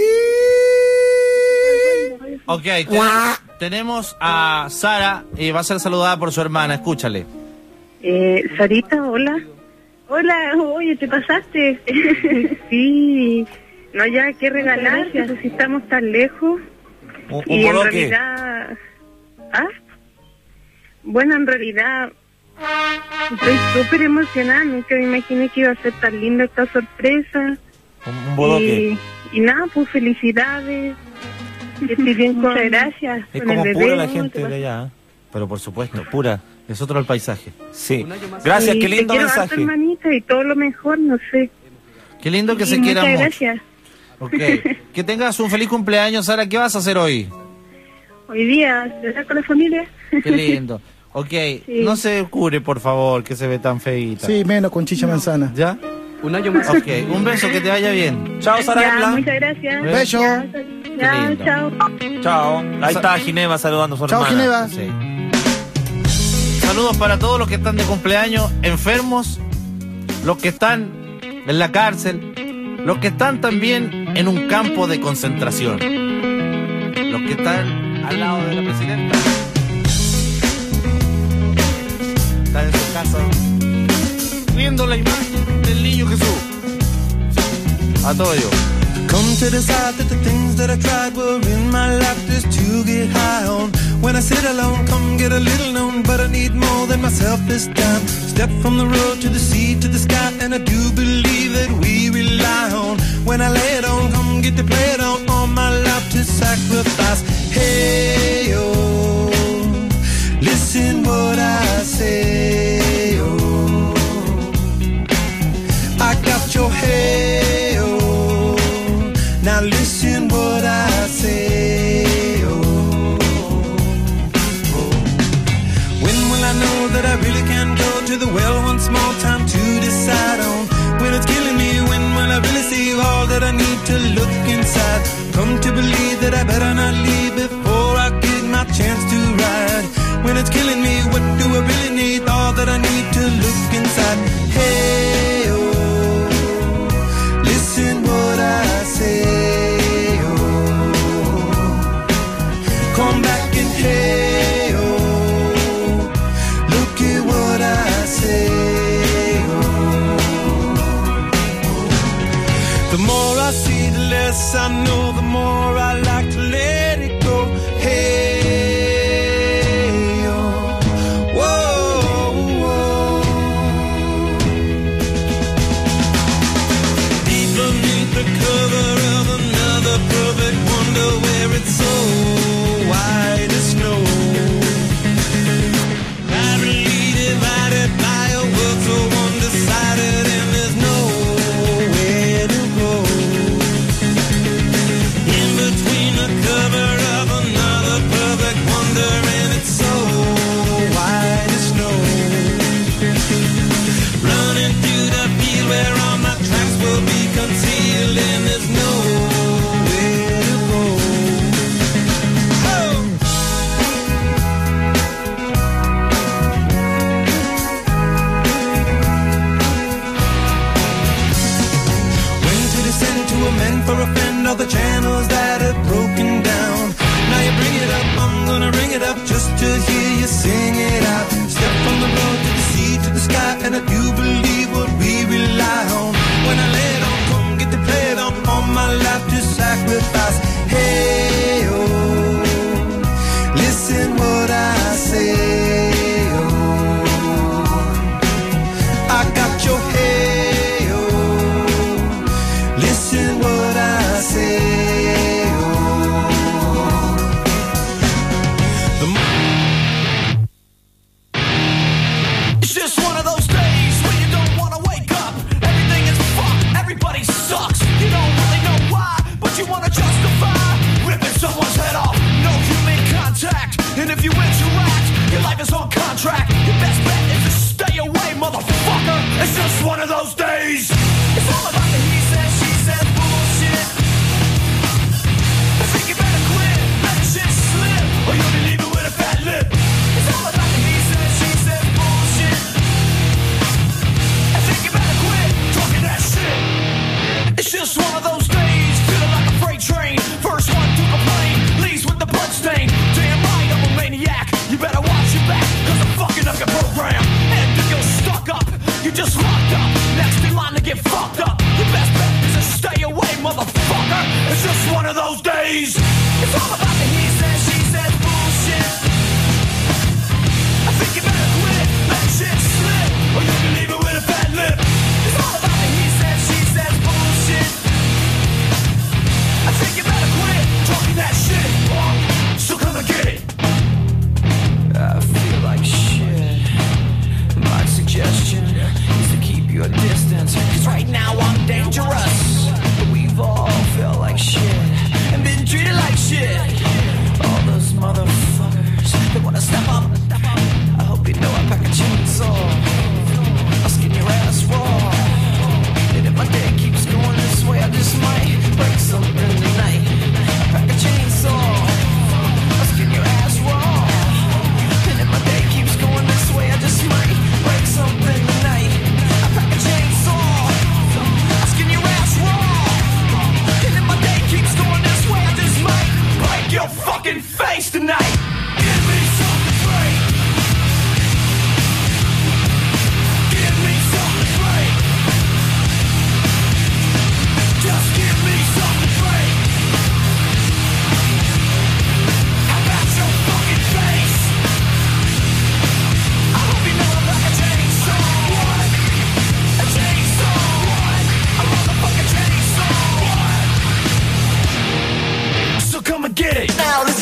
Ok, tenemos a Sara y va a ser saludada por su hermana, escúchale. Sarita, hola. Hola, oye, ¿te pasaste? Sí. No, ya, ¿qué regalar? Si estamos tan lejos. Y en realidad... ¿Ah? Bueno, en realidad... Estoy súper emocionada. Nunca me imaginé que iba a ser tan linda esta sorpresa. Un bodoque. Y nada, pues felicidades. Que estoy bien, muchas gracias. Es con como el pura bebé, la gente de allá. Pero por supuesto, pura. Es otro el paisaje. Sí. Gracias, qué lindo te quiero mensaje. harto, hermanita, y todo lo mejor, no sé. Qué lindo que Y se quieran muchas mucho. gracias. Ok. Que tengas un feliz cumpleaños, Sara. ¿Qué vas a hacer hoy? Hoy día, ¿verdad? Con la familia. Qué lindo. Ok. Sí. No se cure, por favor, que se ve tan feíta. Sí, menos con chicha manzana. ¿Ya? Un año más. Ok. Un beso, que te vaya bien. Chao, Sara Ya, Emla. muchas gracias. Beso. Ya, lindo. chao. Chao. Ahí está Ginebra saludando a su Chao, hermana. Ginebra. Sí. Saludos para todos los que están de cumpleaños, enfermos, los que están en la cárcel, los que están también en un campo de concentración, los que están al lado de la presidenta, están en su casa viendo la imagen del niño Jesús. A todo ello. Come to decide that the things that I tried were in my life just to get high on. When I sit alone, come get a little known, but I need more than myself this time. Step from the road to the sea to the sky, and I do believe that we rely on. When I lay it on, come get to play it on, all my life to sacrifice. Hey, oh, listen what I say, oh, I got your hey, oh, now listen what I say, oh, oh. When will I know that I really can go to the well one small time to decide on? When it's killing me, when will I really see all that I need to look inside? Come to believe that I better not leave before I get my chance to ride. When it's killing me, what do I really need? All that I need to look inside. Hey, oh, listen what I say, oh, come back and hey, oh, look at what I say, oh. The more I see, the less I know, the more I like to let it go. Hey, oh, whoa, whoa. Deep beneath the cover of another perfect wonder, where it's so white as snow, barely divided by a world so undecided, and there's nowhere to go. In between the cover of another perfect wonder, and it's so white as snow, running through the field where all my tracks will be concealed, and there's nowhere to go. Oh! When to descend to amend for a friend all the channels that have broken down. Now you bring it up, I'm gonna ring it up just to hear you sing it out. Step from the road to the sea to the sky, and I do believe what we rely on. When I lay it on, come get to play it on, all my life to sacrifice. Hey, oh, listen what I say, oh, I got your hey, oh, listen what I say, oh. It's just one of those days when you don't wanna wake up. Everything is fucked, everybody sucks. You don't really know why, but you wanna justify ripping someone's head off. No human contact, and if you interact, your life is on contract. Your best bet is to stay away, motherfucker. It's just one of those days. It's all about the he says, she says bullshit. I think you better quit, let the shit slip, or you'll be leaving with a fat lip. It's all about the he says, she says bullshit. I think you better quit talking that shit. It's just one of those days, feeling like a freight train. First one to complain, leaves with the blood stain. Damn right, I'm a maniac. You better watch your back, cause I'm fucking up your program. And if you're stuck up, you just locked up. Next in line to get fucked up. Your best bet is to stay away, motherfucker. It's just one of those days. It's all about the he says, she says bullshit. I think you better quit, let shit slip, or you'll be leaving with a fat lip. It's all about the he says, she says bullshit. I think you better quit talking that shit. So come and get it. I feel like shit. My suggestion is to keep your distance, cause right now I'm dangerous. We've all felt like shit and been treated like shit.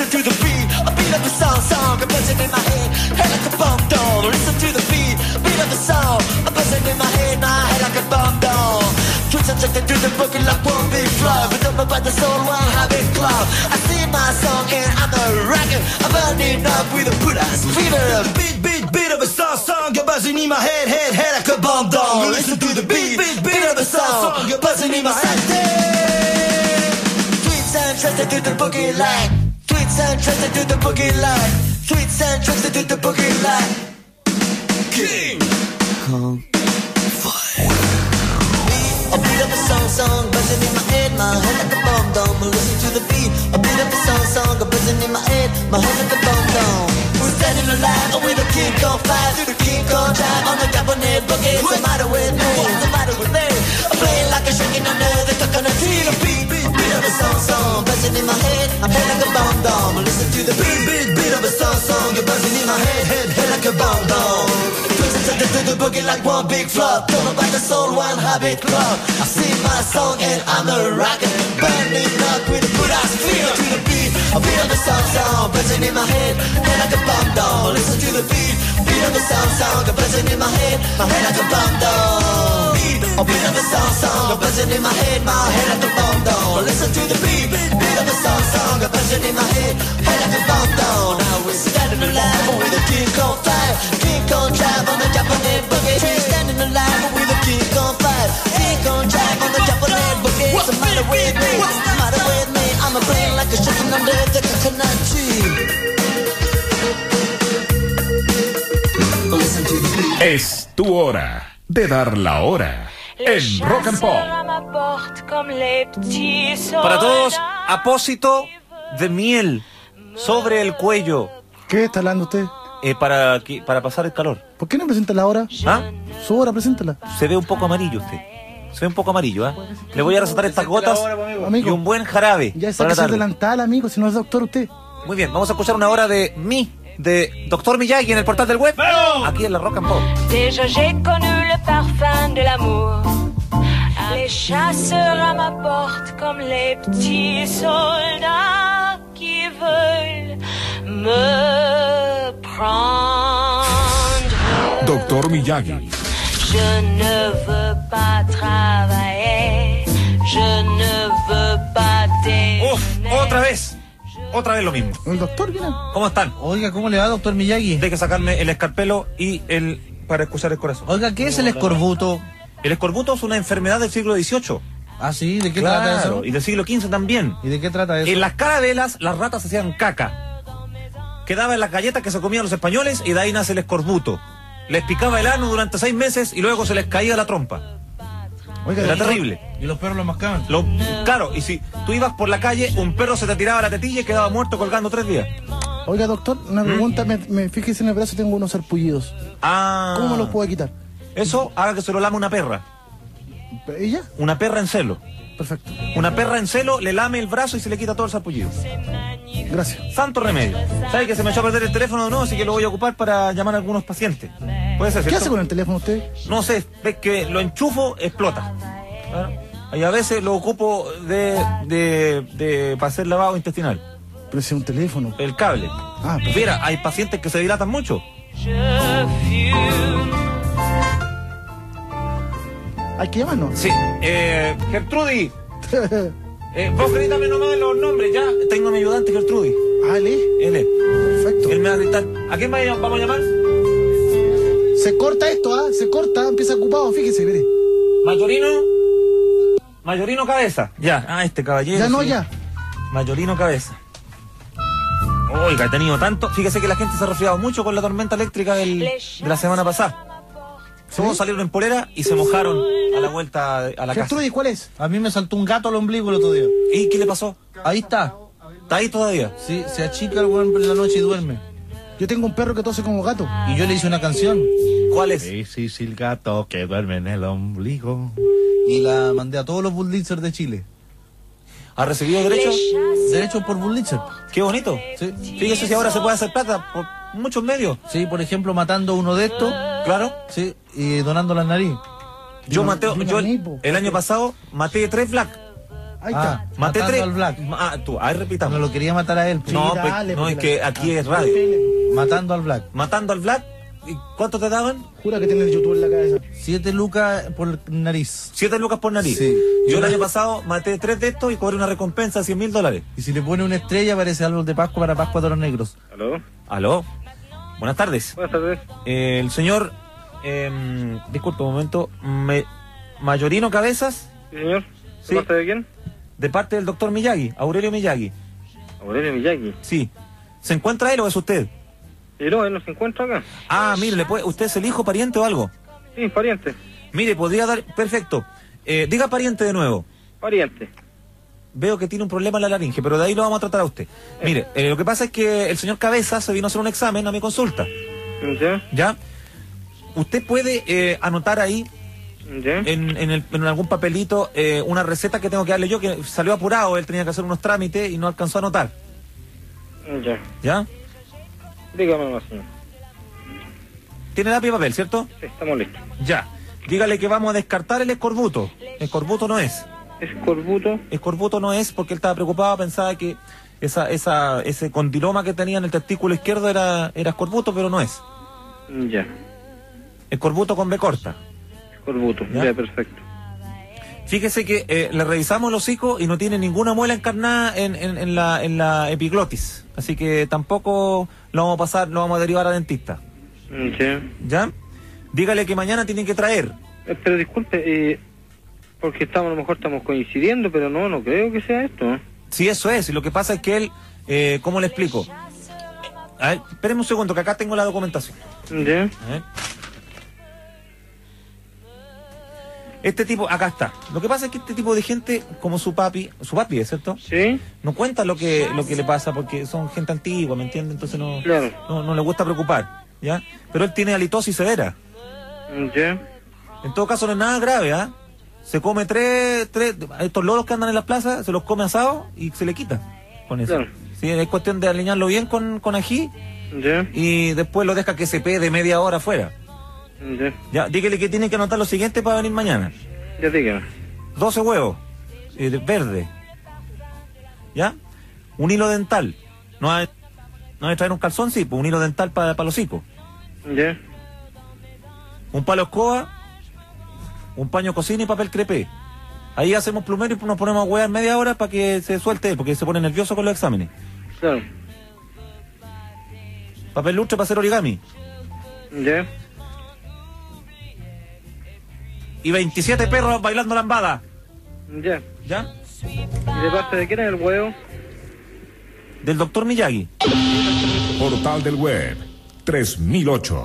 to the beat of the song, a buzzing in my head like a bomb doll. Listen to the beat of the song, a buzzing in my head like a bomb doll. Twitch subjected to the boogie like one big flow, but don't about the soul, one habit club. I sing my song and I'm a rocker, I'm burning up with a Buddha's fever. Beat of a song, a buzzing in my head like a bomb doll. Listen to the beat of the song, a buzzing in my head. Tweets and trusted to the boogie line. Tweets and trusted to the boogie line. Tweets and trusted to the boogie line. King Kong Fire. A beat of a song, buzzing in my head like a bomb dome. Listen to the beat, a beat of a song, buzzing in my head like a bomb dome. We're standing alive with a King Kong fire through the King Kong drive on the Japanese boogie. What's the matter with me? What's the matter with me? I'm playing like a shaking under the coconut tree. A beat of a song, buzzing in my head. I'm head like a bomb dome. Listen to the beat of a song, you're buzzing in my head like a bomb dome. To the boogie like one big flop. Don't know about the soul, one habit club. I sing my song and I'm a rocker, burning up with a Buddha's fever. To the beat of the song, buzzing in my head like a bomb doll. Listen to the beat of the song, buzzing in my head like a bomb doll. Beat of the song, buzzing in my head like a bomb doll. Listen to the beat of the song, buzzing in my head like a bomb doll. Now we're standing alive with a King Kong fire, King Kong drive on the Japanese boogie. We're standing alive with a King Kong fire, King Kong drive on the Japanese boogie. What's the matter with me? What's the matter with me? I'm a brain like a shaking under the coconut tree. Listen to the beat. Es tu hora de dar la hora en Rock and Pop. Para todos, apósito de miel sobre el cuello. ¿Qué está hablando usted? Para pasar el calor. ¿Por qué no presenta la hora? ¿Ah? Su hora, preséntala. Se ve un poco amarillo usted. Se ve un poco amarillo, ¿ah? Le voy a recetar estas gotas y un buen jarabe. Ya saca ese delantal, amigo, si no es doctor usted. Muy bien, vamos a escuchar una hora de Dr. Miyagi en el portal del web. Aquí en la Rock and Pop. Déjà j'ai connu le parfum de l'amour. Les chasseurs à ma porte comme les petits soldats qui veulent me prendre. Dr. Miyagi. Je ne veux pas travailler. Je ne veux pas tener. Otra vez lo mismo. ¿El doctor viene? ¿Cómo están? Oiga, ¿cómo le va, doctor Miyagi? Hay que sacarme el escarpelo y para escuchar el corazón. Oiga, ¿qué es el escorbuto? El escorbuto es una enfermedad del siglo XVIII. Ah, sí, ¿de qué trata eso? Y del siglo XV también. ¿Y de qué trata eso? En las carabelas, las ratas hacían caca. Quedaba en las galletas que se comían los españoles y de ahí nace el escorbuto. Les picaba el ano durante 6 meses y luego se les caía la trompa. Oiga, era terrible. ¿Y los perros lo mascaban? Claro, y si tú ibas por la calle, un perro se te tiraba la tetilla y quedaba muerto colgando 3 días. Oiga, doctor, una pregunta, fíjese en el brazo, tengo unos sarpullidos. ¿Cómo me los puedo quitar? Eso haga que se lo lame una perra. ¿Ella? Una perra en celo. Perfecto. Una perra en celo le lame el brazo y se le quita todo el sarpullido. Gracias. Santo remedio. ¿Sabe que se me echó a perder el teléfono de nuevo? Así que lo voy a ocupar para llamar a algunos pacientes. ¿Puede ser? ¿Qué hace con el teléfono usted? No sé, ves que lo enchufo, explota. Y a veces lo ocupo para hacer lavado intestinal. Pero es un teléfono. El cable. Mira, hay pacientes que se dilatan mucho. Hay que llamarnos. Sí. Gertrudis. Vos grítame nomás los nombres, ya. Tengo a mi ayudante Gertrudis. Él es. Perfecto. Él me va a gritar. ¿A quién vamos a llamar? Se corta esto, se corta, empieza ocupado, fíjese, mire. Mayorino Cabeza. Ya, este caballero. Ya no, sí. ya. Mayorino Cabeza. Oiga, he tenido tanto. Fíjese que la gente se ha resfriado mucho con la tormenta eléctrica de la semana pasada. Todos salieron en polera y se mojaron a la vuelta a la casa. ¿Cuál es? A mí me saltó un gato al ombligo el otro día. ¿Y qué le pasó? Ahí está. ¿Está ahí todavía? Sí, se achica el weón en la noche y duerme. Yo tengo un perro que tose como gato. Y yo le hice una canción. ¿Cuál es? Sí, el gato que duerme en el ombligo. Y la mandé a todos los Bullditzers de Chile. ¿Ha recibido derechos? Derechos por Bullitzer. Qué bonito. Sí. Fíjese si ahora se puede hacer plata por muchos medios. Sí, por ejemplo, matando uno de estos. Claro. Sí, y donando la nariz. El año pasado maté 3 black. Ahí está. Maté Matando 3. al Black. Ahí repitamos. No lo quería matar a él. No, Sí, dale, no, es porque que aquí es radio. Matando al Black. Matando al Black. ¿Y cuánto te daban? Jura que tiene el YouTube en la cabeza. 7 lucas por nariz. 7 lucas por nariz. Sí. Yo el año pasado maté 3 de estos y cobré una recompensa de $100.000. Y si le pone una estrella, parece árbol de Pascua para Pascua de los Negros. ¿Aló? Buenas tardes. Buenas tardes. El señor, disculpe un momento, Mayorino Cabezas. Sí, señor. Sí. ¿De parte de quién? De parte del doctor Miyagi, Aurelio Miyagi. Aurelio Miyagi. Sí. ¿Se encuentra él o es usted? No, él no se encuentra acá. Ah, mire, ¿usted es el hijo, pariente o algo? Sí, pariente. Mire, podría dar... Perfecto. Diga pariente de nuevo. Pariente. Veo que tiene un problema en la laringe, pero de ahí lo vamos a tratar a usted. Mire, lo que pasa es que el señor Cabeza se vino a hacer un examen a mi consulta. ¿Ya? ¿Ya? Usted puede anotar ahí, ¿ya? en algún papelito, una receta que tengo que darle yo, que salió apurado, él tenía que hacer unos trámites y no alcanzó a anotar. Ya. ¿Ya? Dígame más, señor. ¿Tiene lápiz y papel, cierto? Sí, estamos listos. Ya. Dígale que vamos a descartar el escorbuto. Escorbuto no es. ¿Escorbuto? Escorbuto no es porque él estaba preocupado, pensaba que ese condiloma que tenía en el testículo izquierdo era escorbuto, pero no es. Ya. Escorbuto con B corta. Escorbuto, ya, perfecto. Fíjese que le revisamos el hocico y no tiene ninguna muela encarnada en la epiglotis. Así que tampoco lo vamos a derivar a dentista. Ya. ¿Ya? Dígale que mañana tienen que traer. Pero disculpe, porque a lo mejor estamos coincidiendo, pero no creo que sea esto. Sí, eso es. Y lo que pasa es que él, ¿cómo le explico? A ver, espérenme un segundo, que acá tengo la documentación. Ya. A ver. Este tipo, acá está. Lo que pasa es que este tipo de gente, como su papi, ¿es cierto? Sí. No cuenta lo que le pasa porque son gente antigua, ¿me entiende? Entonces no le gusta preocupar, ¿ya? Pero él tiene halitosis severa. Ya. En todo caso no es nada grave, ¿ah? Se come tres, estos loros que andan en las plazas, se los come asado y se le quita con eso. Claro. Sí, es cuestión de alinearlo bien con ají. Ya. Y después lo deja que se pegue de media hora afuera. Ya. Ya, dígale que tiene que anotar lo siguiente para venir mañana. Ya, dígame. 12 huevos, verde. ¿Ya? Un hilo dental. No hay que traer un calzón, sí, pues un hilo dental para los hocicos. Ya. Un palo escoba, un paño cocina y papel crepé. Ahí hacemos plumero y nos ponemos a huear media hora para que se suelte, porque se pone nervioso con los exámenes. Claro. Papel lustre para hacer origami. Ya. Y 27 perros bailando lambada. Ya. ¿Ya? ¿Y de parte de quién es el huevo? Del doctor Miyagi. Portal del Web 3008.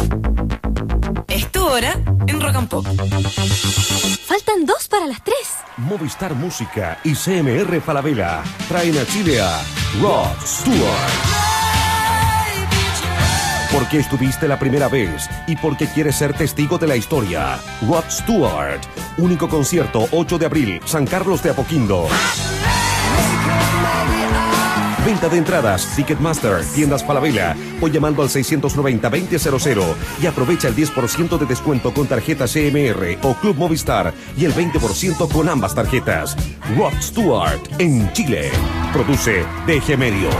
Es tu hora en Rock and Pop. Faltan 2 para las 3. Movistar Música y CMR Falabella traen a Chile a Rod Stewart. Porque estuviste la primera vez y porque quieres ser testigo de la historia. Rod Stewart. Único concierto 8 de abril, San Carlos de Apoquindo. Venta de entradas, Ticketmaster, Tiendas Falabella o llamando al 690-2000 y aprovecha el 10% de descuento con tarjeta CMR o Club Movistar y el 20% con ambas tarjetas. Rod Stewart en Chile. Produce DG Medios.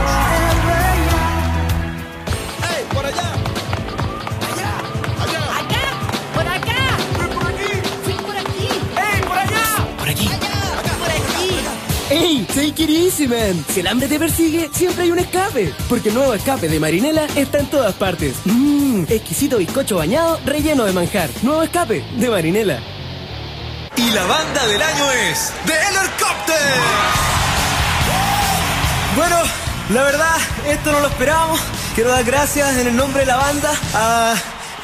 ¡Ey! ¡Take it easy, man! Si el hambre te persigue, siempre hay un escape. Porque el nuevo escape de Marinela está en todas partes. Exquisito bizcocho bañado relleno de manjar. Nuevo escape de Marinela. Y la banda del año es The Helicopter. Bueno, la verdad, esto no lo esperábamos. Quiero dar gracias en el nombre de la banda a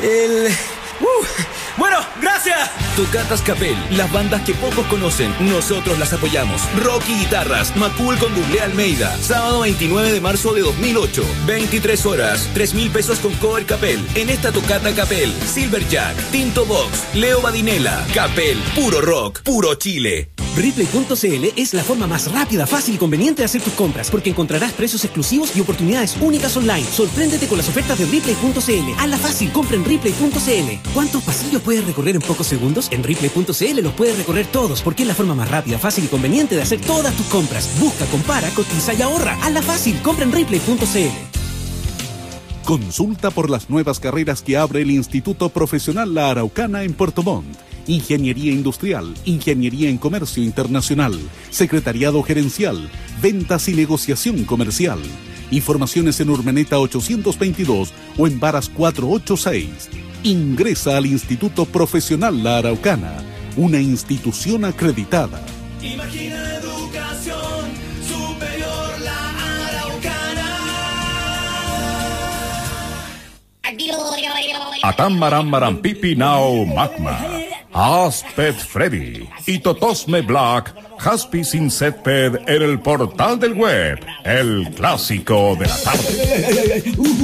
Bueno, gracias. Tocatas Capel, las bandas que pocos conocen, nosotros las apoyamos. Rocky Guitarras, Macul con Bublé Almeida. Sábado 29 de marzo de 2008, 23 horas, 3.000 pesos con cover Capel. En esta tocata Capel, Silverjack, Tinto Box, Leo Badinela. Capel, puro rock, puro Chile. Ripley.cl es la forma más rápida, fácil y conveniente de hacer tus compras, porque encontrarás precios exclusivos y oportunidades únicas online. Sorpréndete con las ofertas de Ripley.cl. Hazla fácil, compra en Ripley.cl. ¿Cuántos pasillos puedes recorrer en pocos segundos? precios. En Ripley.cl los puedes recorrer todos porque es la forma más rápida, fácil y conveniente de hacer todas tus compras. Busca, compara, cotiza y ahorra. Hazla fácil. Compra en Ripley.cl. Consulta por las nuevas carreras que abre el Instituto Profesional La Araucana en Puerto Montt. Ingeniería Industrial, Ingeniería en Comercio Internacional, Secretariado Gerencial, Ventas y Negociación Comercial. Informaciones en Urmeneta 822 o en Varas 486. Ingresa al Instituto Profesional La Araucana, una institución acreditada. Imagina educación superior La Araucana. Atam maram maram pipi now magma. Aspet Freddy y Totosme Black, Haspi sin Setped en el portal del web, el clásico de la tarde.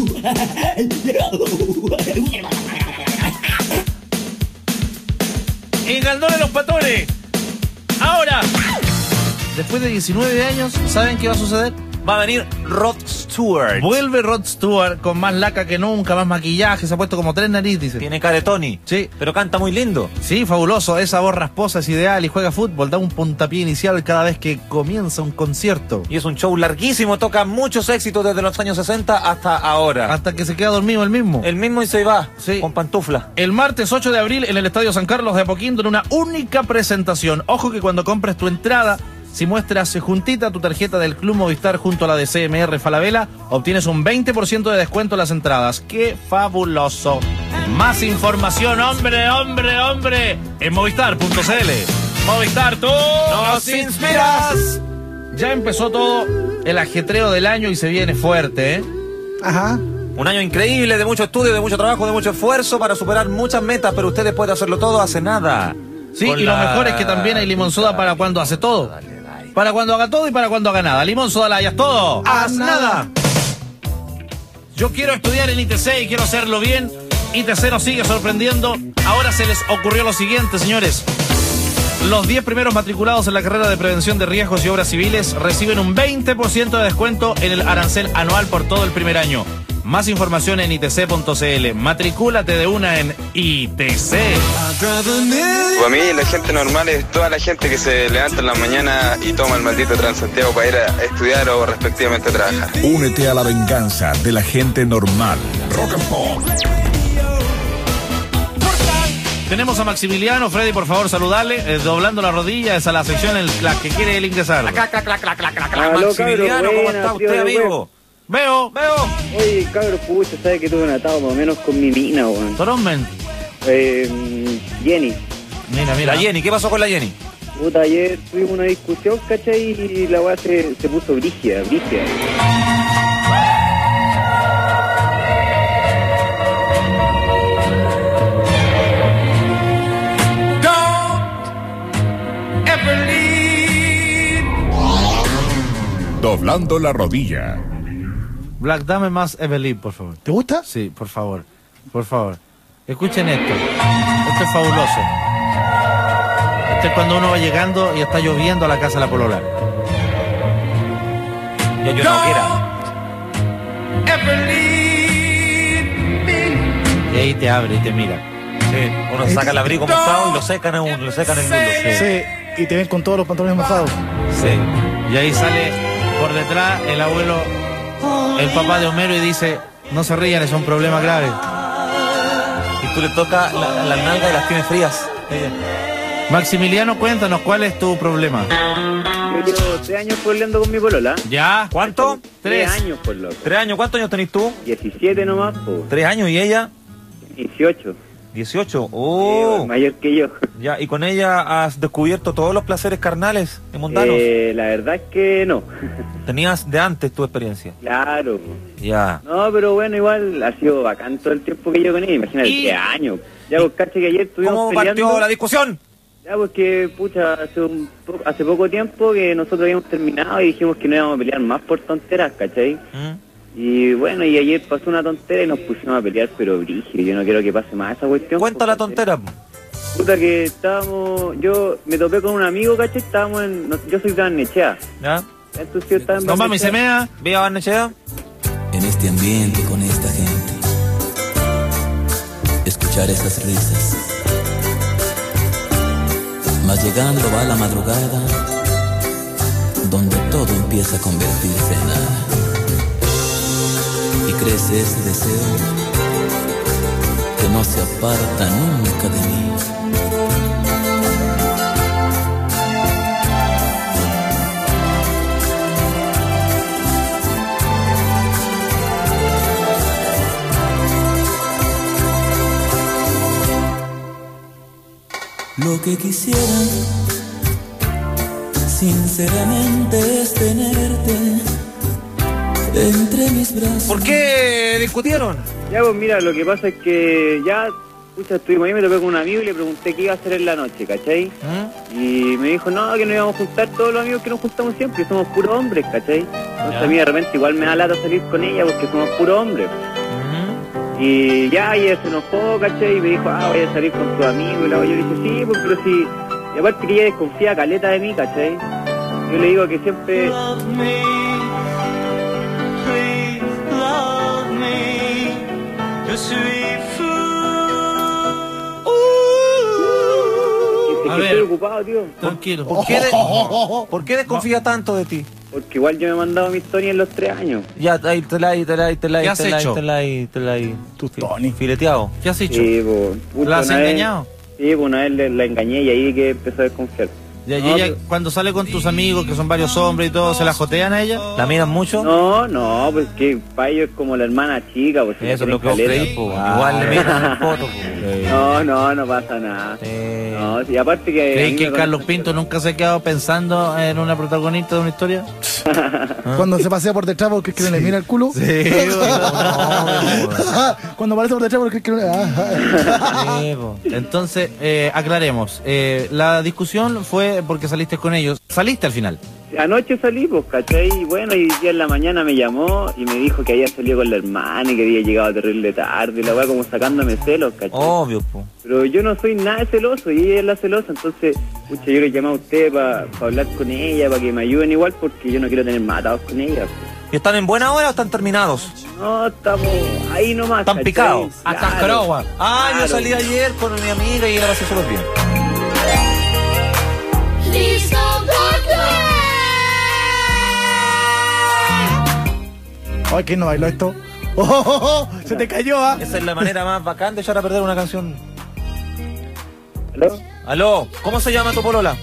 Engaldón en los patones. Ahora, después de 19 años, ¿saben qué va a suceder? Va a venir Rod Stewart. Vuelve Rod Stewart con más laca que nunca, más maquillaje, se ha puesto como 3 narices. Tiene cara de Tony. Sí. Pero canta muy lindo. Sí, fabuloso. Esa voz rasposa es ideal y juega fútbol. Da un puntapié inicial cada vez que comienza un concierto. Y es un show larguísimo. Toca muchos éxitos desde los años 60 hasta ahora. Hasta que se queda dormido el mismo. El mismo y se va. Sí. Con pantufla. El martes 8 de abril en el Estadio San Carlos de Apoquindo en una única presentación. Ojo que cuando compres tu entrada, si muestras juntita tu tarjeta del Club Movistar junto a la de CMR Falabella, obtienes un 20% de descuento en las entradas. ¡Qué fabuloso! Más información, hombre, en movistar.cl. Movistar, tú nos inspiras. Ya empezó todo el ajetreo del año y se viene fuerte, ¿eh? Ajá. Un año increíble, de mucho estudio, de mucho trabajo, de mucho esfuerzo para superar muchas metas, pero usted después de hacerlo todo hace nada. Sí, y lo mejor es que también hay limón soda para cuando hace todo. Para cuando haga todo y para cuando haga nada. Limón soda, la hayas todo. ¡Haz nada! Yo quiero estudiar en ITC y quiero hacerlo bien. ITC nos sigue sorprendiendo. Ahora se les ocurrió lo siguiente, señores. Los 10 primeros matriculados en la carrera de Prevención de Riesgos y Obras Civiles reciben un 20% de descuento en el arancel anual por todo el primer año. Más información en itc.cl. Matricúlate de una en ITC. Para mí la gente normal es toda la gente que se levanta en la mañana y toma el maldito Transantiago para ir a estudiar o respectivamente a trabajar. Únete a la venganza de la gente normal. Rock and Pop. Tenemos a Maximiliano. Freddy, por favor, saludarle. Doblando la rodilla, esa es la sección en la que quiere él ingresar. Maximiliano, ¿cómo está usted, amigo? Veo. Oye, cabrón, pucha, ¿sabes que tuve un atado más o menos con mi mina, weón? Torosment. Jenny. Mira. La Jenny, ¿qué pasó con la Jenny? Puta, ayer tuvimos una discusión, ¿cachai? Y la weá se puso brígida. Doblando la rodilla. Black, dame más Evelyn, por favor. ¿Te gusta? Sí, por favor. Escuchen esto. Esto es fabuloso. Esto es cuando uno va llegando y está lloviendo a la casa de la polola. Ya yo no quiera. Y ahí te abre y te mira. Sí, uno saca el abrigo mojado y lo secan a uno, lo secan el nulo. Sí, y te ven con todos los pantalones mojados. Sí. Y ahí sale por detrás el abuelo, el papá de Homero, y dice: no se rían, es un problema grave. Y tú le tocas la nalga y las tienes frías. Maximiliano, cuéntanos, ¿cuál es tu problema? Yo llevo 3 años pololeando con mi polola. ¿Ya? ¿Cuánto? 3 años, por loco. 3 años, ¿cuántos años tenés tú? 17 nomás, po. 3 años, ¿y ella? 18. 18, oh. Mayor que yo. Ya, ¿y con ella has descubierto todos los placeres carnales y mundanos? La verdad es que no. ¿Tenías de antes tu experiencia? Claro. Ya. No, pero bueno, igual ha sido bacán todo el tiempo que yo con ella. Imagínate, 3 años. Ya, pues, caché que ayer estuvimos ¿Cómo peleando. partió la discusión? Ya, pues que, pucha, hace poco tiempo que nosotros habíamos terminado y dijimos que no íbamos a pelear más por tonteras, ¿cachai? Y bueno, y ayer pasó una tontera y nos pusimos a pelear, pero brígido. Yo no quiero que pase más esa cuestión. Cuenta la tontera. Puta, que yo me topé con un amigo, ¿cachai? Yo soy de Barnechea. ¿Ya? Entonces yo estaba en No mames, se mea. ¿Viva Barnechea? En este ambiente, con esta gente, escuchar esas risas, Mas llegando va la madrugada, donde todo empieza a convertirse en nada. Y crece ese deseo que no se aparta nunca de mí. Lo que quisiera, sinceramente, es tenerte entre mis brazos. ¿Por qué discutieron? Ya, pues mira, lo que pasa es que ya, pucha, estuvimos ahí, me topé con un amigo y le pregunté qué iba a hacer en la noche, ¿cachai? Y me dijo, no, que nos íbamos a juntar todos los amigos que nos juntamos siempre, somos puros hombres, ¿cachai? Entonces a mí de repente igual me da lata salir con ella porque somos puros hombres. Y ya, ella se enojó, ¿cachai? Y me dijo, voy a salir con tu amigo. Y luego yo le dije, sí, pues, pero sí. Y aparte que ella desconfía caleta de mí, ¿cachai? Yo le digo que siempre... A ver, estoy ocupado, tío. Tranquilo. ¿Por qué desconfía tanto de ti? Porque igual yo me he mandado mis Tony en los 3 años. Ya, ahí te la ¿Qué has hecho? Tu Tony. Fileteado. ¿Qué has hecho? Sí, pues. ¿La has engañado? Sí, pues una vez la engañé y ahí que empezó a desconfiar. Y ella, cuando sale con tus amigos, que son varios hombres y todo, ¿se la jotean a ella? ¿La miran mucho? No, pues que para ellos es como la hermana chica. Pues, eso es lo que vos creí, pues. Igual le miran fotos, pues. No pasa nada. No, y aparte que... ¿Crees que Carlos Pinto nunca se ha quedado pensando en una protagonista de una historia? Cuando se pasea por detrás porque es que no le mira el culo. Sí, Cuando aparece por detrás porque es que no le... Entonces, aclaremos. La discusión fue porque saliste con ellos. ¿Saliste al final? Anoche salí, pues, ¿cachai? Y bueno, y ya en la mañana me llamó y me dijo que había salido con la hermana y que había llegado terrible tarde. Y la weá como sacándome celos, ¿cachai? Obvio, pues. Pero yo no soy nada celoso y ella es la celosa. Entonces, pucha, yo le llamé a usted para hablar con ella, para que me ayuden igual, porque yo no quiero tener matados con ella. ¿Y están en buena hora o están terminados? No, estamos ahí nomás. ¿Están ¿cachai? picados? Hasta Croa. Yo salí ayer con mi amiga y ella la pasé súper bien. Ay, ¿quién no bailó esto? Se te cayó, Esa es la manera más bacán de echar a perder una canción. ¿Aló? ¿Aló? ¿Cómo se llama tu polola?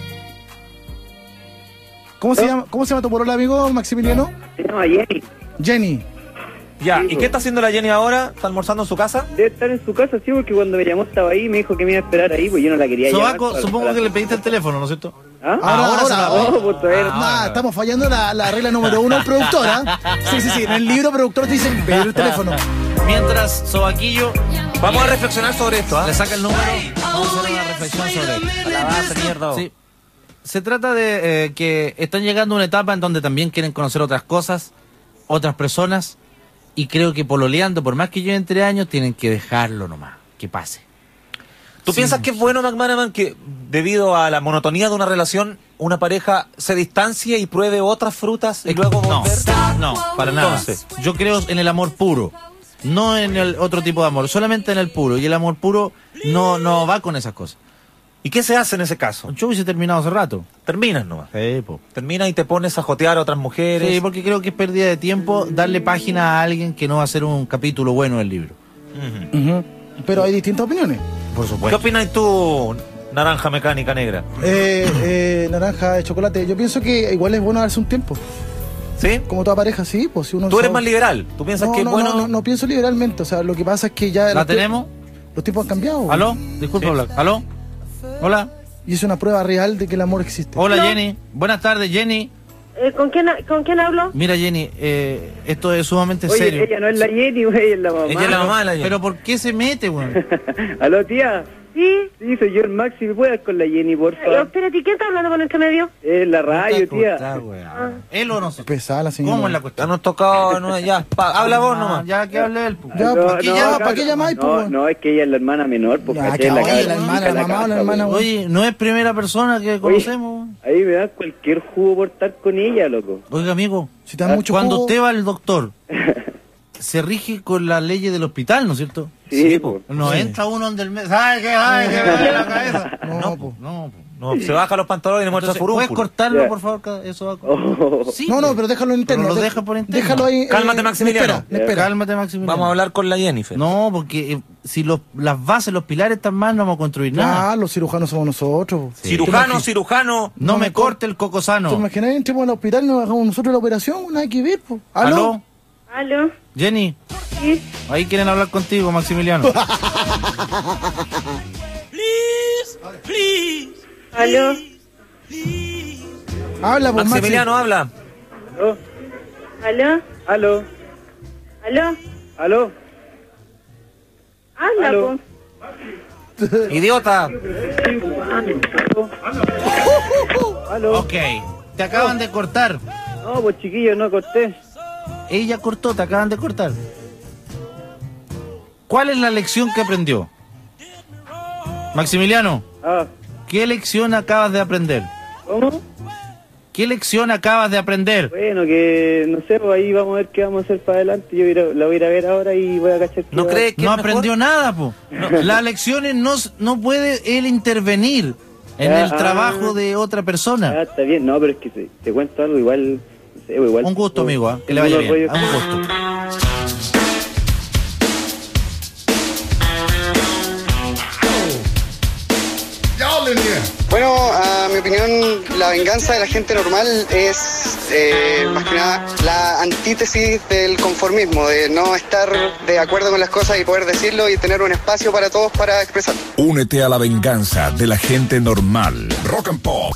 ¿Cómo se llama tu polola, amigo Maximiliano? Se llama Jenny. Jenny. Ya, Sí, ¿y qué está haciendo la Jenny ahora? ¿Está almorzando en su casa? Debe estar en su casa, sí, porque cuando me llamó estaba ahí y me dijo que me iba a esperar ahí, pues yo no la quería Sobaco, llamar. supongo que le pediste el teléfono, ¿no es cierto? ¿Ah? Ahora, pues todavía estamos fallando la regla número 1 del productor, Sí. En el libro productor te dicen pedir el teléfono. Mientras Sobaquillo Vamos a reflexionar sobre esto, le saca el número, vamos a hacer una reflexión sobre esto. A la base, mierda. Sí. Se trata de que están llegando a una etapa en donde también quieren conocer otras cosas, otras personas, y creo que pololeando, por más que lleven 3 años, tienen que dejarlo nomás, que pase. ¿Tú piensas que es bueno, McManaman, que debido a la monotonía de una relación, una pareja se distancie y pruebe otras frutas y luego volver? No, para nada. Entonces, yo creo en el amor puro, no en el otro tipo de amor, solamente en el puro, y el amor puro no va con esas cosas. ¿Y qué se hace en ese caso? Yo hubiese terminado hace rato. Terminas nomás. Sí, po. Terminas y te pones a jotear a otras mujeres. Sí, porque creo que es pérdida de tiempo darle página a alguien que no va a ser un capítulo bueno del libro. Pero hay distintas opiniones. Por ¿Qué supuesto. opinas tú, naranja mecánica negra? Naranja de chocolate. Yo pienso que igual es bueno darse un tiempo. ¿Sí? Como toda pareja, sí. Pues si uno ¿Tú eres sabe- más liberal? ¿Tú piensas que es bueno? No pienso liberalmente. O sea, lo que pasa es que ya... ¿La tenemos? Los tiempos han cambiado. ¿Aló? Disculpa hablar. ¿Aló? Hola. Y es una prueba real de que el amor existe. Hola, Jenny. Buenas tardes, Jenny. ¿Con quién hablo? Mira, Jenny, esto es sumamente Oye, serio. ella no es la Jenny, güey, ella es la mamá. Ella es la mamá de la Jenny. Pero ¿por qué se mete, weón? ¿Aló, tía? Sí. Sí, soy yo el Maxi, ¿me puedes con la Jenny, por favor? Espérate, ¿quién está hablando con este medio? Es la radio, tía. ¿Él o no sé? Pesada la señora. ¿Cómo es la Ya cuestión? nos tocó, no, ya, habla vos nomás. Ya que hable él. pues. Ya, No, ¿para qué no, llama- acá- para qué llamáis, No, pues? no, es que ella es la hermana menor, porque Ya, es la oye, la cabra hermana, chica, la mamá o la casa, hermana, güey. Oye, no es primera persona que conocemos. Ahí me da cualquier jugo por estar con ella, loco. Oiga, amigo, Si te da mucho cuando jugo- usted va al doctor, se rige con las leyes del hospital, ¿no es cierto? Sí, pues. No entra uno donde el mes. ¿Sabe qué? ¡Ay, que me duele la cabeza! No, po. No, No, se baja los pantalones y le muestra Entonces, ¿puedes furúnculo. cortarlo, por favor? Eso va Sí, No, pero déjalo en interno. Pero lo deja por interno. Déjalo ahí. Cálmate, Maximiliano. Espera. Cálmate, Maximiliano. Vamos a hablar con la Jennifer. No, porque si las bases, los pilares están mal, no vamos a construir nada. Ah, los cirujanos somos nosotros. Sí. Cirujano. No me corte el cocosano. ¿Te imaginas? Entremos al hospital y nos hagamos nosotros la operación. Nada que ver, po. ¿Aló? ¿Aló? Jenny. Sí. Ahí quieren hablar contigo, Maximiliano. ¿Aló? Habla, pues, Maximiliano, habla. ¿Aló? ¿Aló? ¿Aló? ¿Aló? Habla, ¿Aló? po. Idiota. ¿Aló? Ok, te acaban de cortar. No, pues chiquillo, no corté. Ella cortó, te acaban de cortar. ¿Cuál es la lección que aprendió? Maximiliano, ¿qué lección acabas de aprender? ¿Cómo? ¿Qué lección acabas de aprender? Bueno, que no sé, pues ahí vamos a ver qué vamos a hacer para adelante. Yo la voy a ir a ver ahora y voy a cachar. ¿No cree que no es aprendió mejor? nada, po. No. Las lecciones no puede él intervenir en el trabajo de otra persona. Ah, está bien, no, pero es que te cuento algo igual. No sé, igual. Un gusto, amigo, que le vaya bien. Un gusto. Bueno, a mi opinión, la venganza de la gente normal es, más que nada, la antítesis del conformismo, de no estar de acuerdo con las cosas y poder decirlo y tener un espacio para todos para expresar. Únete a la venganza de la gente normal. Rock and Pop.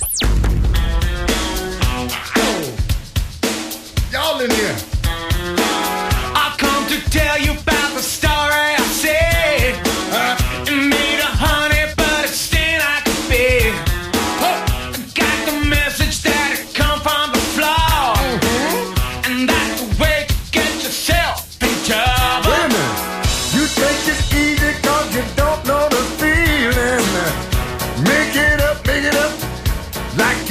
Y'all in here. I come to tell you about the story I said. It made a honey, but it's still I could be. Got the message that it come from the floor. And that's the way to get yourself in trouble. Wait a minute. You take it easy cause you don't know the feeling. Make it up like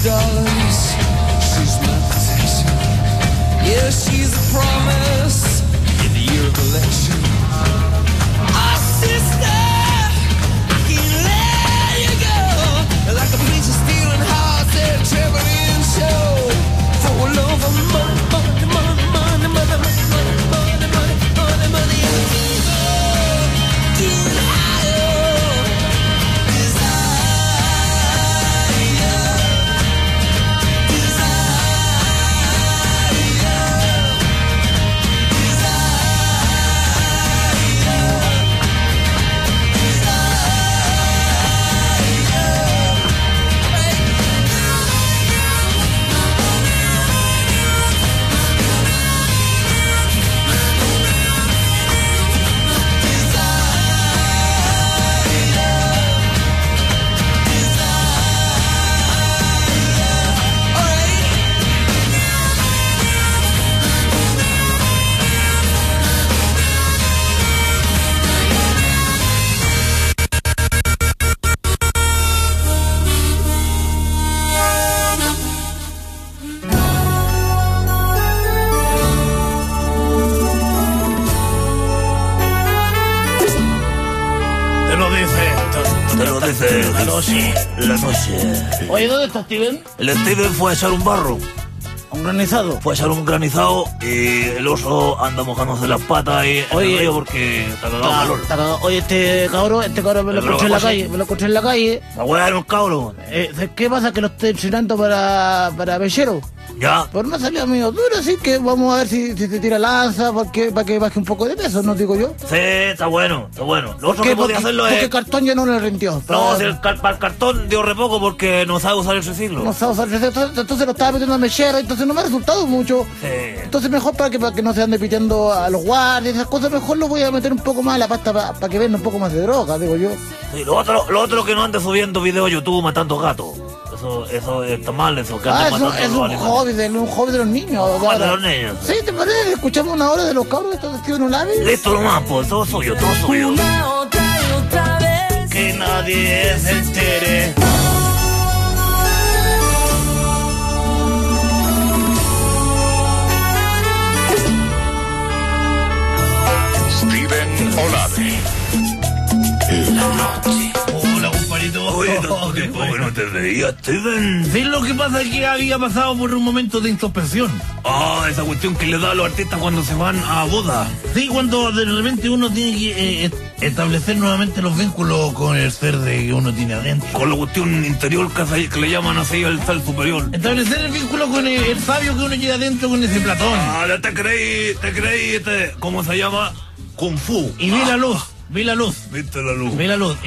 dollars. She's my protection. Yeah, she's a promise in the year of election. Our sister, I can't let you go. Like a piece of stealing hearts at a traveling show. For love of money, money, money, money, money, money, money, money, money, money, money. Get higher. La noche. Oye, ¿dónde está Steven? El Steven fue a echar un barro. ¿Un granizado? Fue a echar un granizado y el oso anda mojándose las patas ahí en el río porque está cagado calor. Está cagado. Oye, este cabrón me lo encontré en la calle. Me lo encontré en la calle. La hueá era un cabrón. ¿Qué pasa? Que lo estoy entrenando para Bellero. Ya. Pero una salida medio dura, así que vamos a ver si te tira lanza para que baje un poco de peso, ¿no digo yo? Sí, está bueno, está bueno. Lo otro que podía hacerlo porque es... el cartón ya no le rindió. No, si para el cartón dio re poco porque no sabe usar el triciclo. No sabe usar el triciclo, entonces lo estaba metiendo a Mechero, entonces no me ha resultado mucho. Sí. Entonces mejor para que no se ande piteando a los guardias, esas cosas, mejor lo voy a meter un poco más a la pasta para que venda un poco más de droga, digo yo. Sí, lo otro que no ande subiendo videos a YouTube matando gatos. Eso está mal, eso que es un hobby de los niños. ¿Cómo de los niños? Sí, ¿te parece? Escuchamos una hora de los cabros estos de Steven Olavi. Listo nomás, pues, todo suyo. Una, otra y otra vez. Que nadie se entere. Steven Olavi. La noche. Hola, compadrito. Oye, tanto tiempo que no te veía, Steven. Sí, lo que pasa es que había pasado por un momento de introspección. Ah, esa cuestión que le da a los artistas cuando se van a boda. Sí, cuando de repente uno tiene que establecer nuevamente los vínculos con el ser que uno tiene adentro. Con la cuestión interior que le llaman así el ser superior. Establecer el vínculo con el sabio que uno lleva adentro, con ese Platón. Ah, ya te creí, ¿cómo se llama? Kung Fu. Y vi la luz. Vi la luz. Viste la luz. Vi la luz.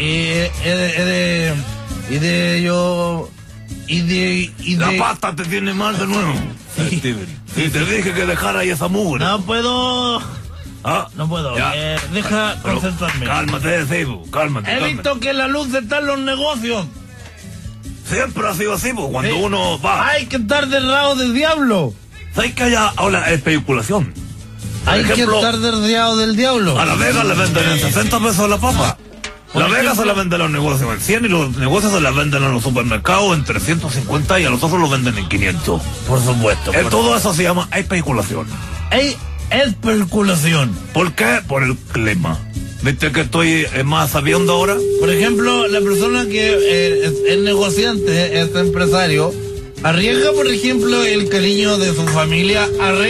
La pasta te tiene mal de nuevo. Sí. Steven. Y te dije que dejara ahí esa mugre. No puedo. Ah, no puedo. Ya. Deja concentrarme. Cálmate, Seibo. Cálmate. He visto que la luz está en los negocios. Siempre ha sido así, pues, cuando uno va. Hay que estar del lado del diablo. ¿Sabes que haya ahora especulación? Hay que estar del lado del diablo. A La Vega le venden en 60 pesos la papa. La Vega se la venden a los negocios en 100 y los negocios se la venden a los supermercados en 350 y a los otros los venden en 500. Por supuesto. Todo eso se llama especulación. Especulación. ¿Por qué? Por el clima. ¿Viste que estoy más sabiendo ahora? Por ejemplo, la persona que es negociante, es empresario, arriesga, por ejemplo, el cariño de su familia,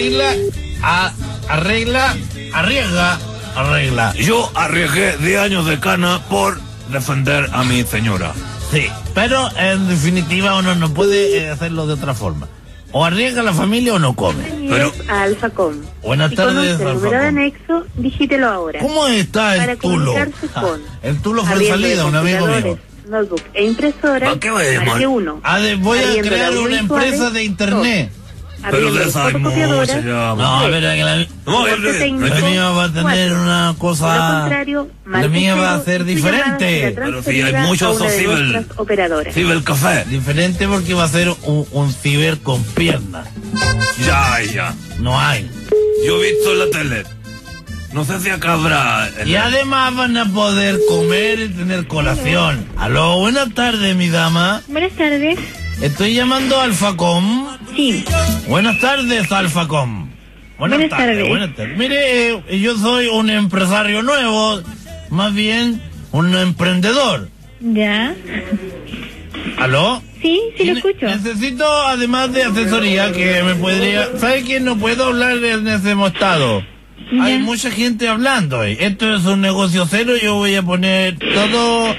arregla. Yo arriesgué 10 años de cana por defender a mi señora. Sí, pero en definitiva uno no puede hacerlo de otra forma. O arriesga la familia o no come. Pero a Alfacom. Buenas tardes, Alfacom. El número de anexo, digítelo ahora. ¿Cómo está el para Tulo? Con El Tulo fue salida, un amigo mío. Notebook e impresora. ¿Para qué voy a llamar? Voy a crear una empresa de internet. Pero de esa hay mucho, se llama. No, pero la mía va a tener una cosa. La mía va a ser diferente. Pero si hay muchos cibercafé. Diferente porque va a ser un ciber con piernas. Ya. No hay. Yo he visto en la tele. No sé si acá habrá. Y además van a poder comer y tener colación. Aló, buenas tardes, mi dama. Buenas tardes. Estoy llamando a Alfacom. Sí. Buenas tardes, Alfacom. Buenas tardes. Mire, yo soy un empresario nuevo, más bien un emprendedor. Ya. ¿Aló? Sí, lo escucho. Necesito, además de asesoría, que me podría... ¿Sabe que no puedo hablar en ese estado? Ya. Hay mucha gente hablando. Esto es un negocio cero. Yo voy a poner todo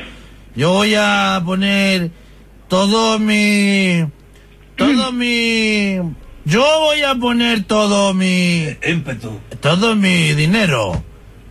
mi ímpetu, todo mi dinero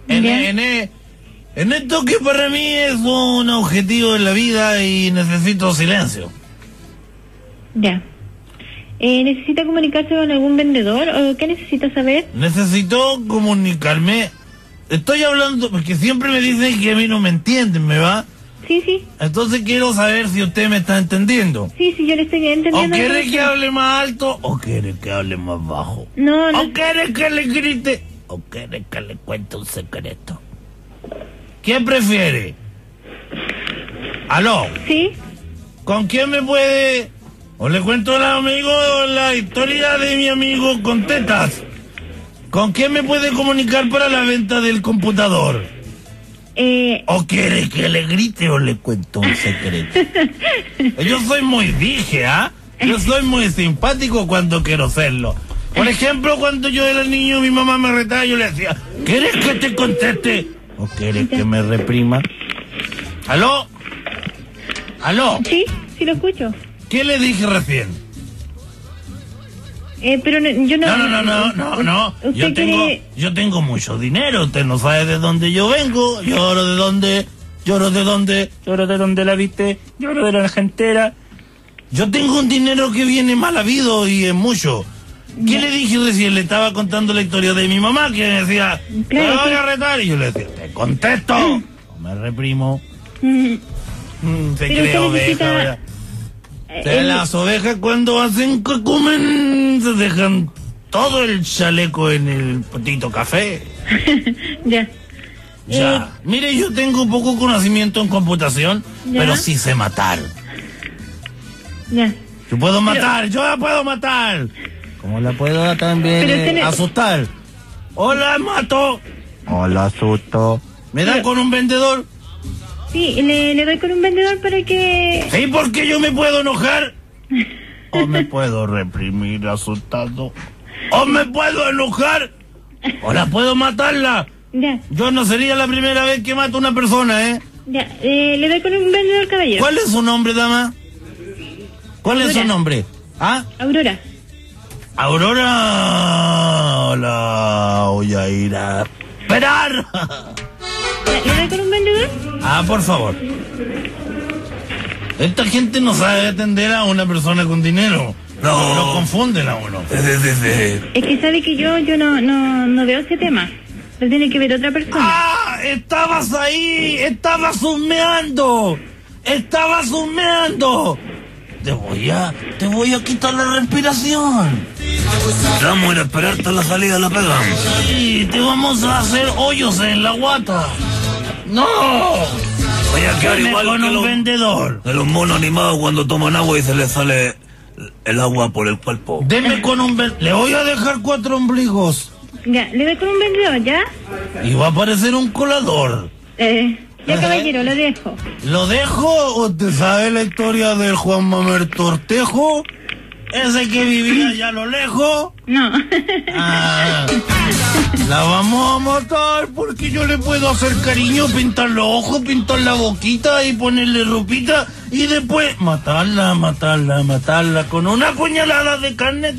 en esto que para mí es un objetivo en la vida y necesito silencio. Ya. ¿Necesita comunicarse con algún vendedor o qué necesita saber? Necesito comunicarme. Estoy hablando porque siempre me dicen que a mí no me entienden, ¿me va? Sí. Entonces quiero saber si usted me está entendiendo. Sí, yo le estoy entendiendo. ¿O quiere que hable más alto o quiere que hable más bajo? No. ¿O quiere que le grite o quiere que le cuente un secreto? ¿Qué prefiere? ¿Aló? Sí. ¿Con quién me puede...? ¿O le cuento al amigo la historia de mi amigo con tetas? ¿Con quién me puede comunicar para la venta del computador? ¿O quiere que le grite o le cuento un secreto? Yo soy muy dije, ¿ah? Yo soy muy simpático cuando quiero serlo. Por ejemplo, cuando yo era niño, mi mamá me retaba y yo le decía, ¿quieres que te conteste? ¿O quieres que me reprima? ¿Aló? Sí, lo escucho. ¿Qué le dije recién? Pero yo No. Yo tengo mucho dinero. Usted no sabe de dónde yo vengo. Lloro de dónde la viste. Lloro de la argentera. Yo tengo un dinero que viene mal habido y es mucho. ¿Qué le dije recién? Le estaba contando la historia de mi mamá que me decía, te voy a retar. Y yo le decía, te contesto. O me reprimo. Se cree oveja. Las ovejas cuando hacen que comen se dejan todo el chaleco en el potito café. Ya. Mire, yo tengo poco conocimiento en computación, pero sí sé matar. Ya. Yo puedo matar. Como la puedo también asustar. Hola, mato. Hola, asusto. ¿Me da con un vendedor? Sí, le doy con un vendedor para que... Sí, porque yo me puedo enojar. O me puedo reprimir asustado. O me puedo enojar. O la puedo matarla. Ya. Yo no sería la primera vez que mato a una persona, ¿eh? Ya, le doy con un vendedor, caballero. ¿Cuál es su nombre, dama? ¿Cuál es su nombre? ¿Ah? Aurora. La voy a ir a esperar. ¿Le doy con un vendedor? Por favor. Esta gente no sabe atender a una persona con dinero. No. Lo confunden a uno. Es que sabe que yo no veo ese tema. Lo tiene que ver otra persona. Estabas ahí. Estabas humeando. Te voy a quitar la respiración. Vamos a ir a esperarte a la salida de la pega. Sí, te vamos a hacer hoyos en la guata. ¡No! Voy a quedar igual con un vendedor. De los monos animados cuando toman agua y se les sale el agua por el cuerpo. Deme con un vendedor. Le voy a dejar 4 ombligos. Ya, le doy con un vendedor, ¿ya? Y va a aparecer un colador. Ya, caballero, lo dejo. ¿Lo dejo o te sabe la historia del Juan Mamer Tortejo? ¿Ese que vivía allá a lo lejos? No. La vamos a matar porque yo le puedo hacer cariño, pintar los ojos, pintar la boquita y ponerle ropita y después matarla con una puñalada de carne.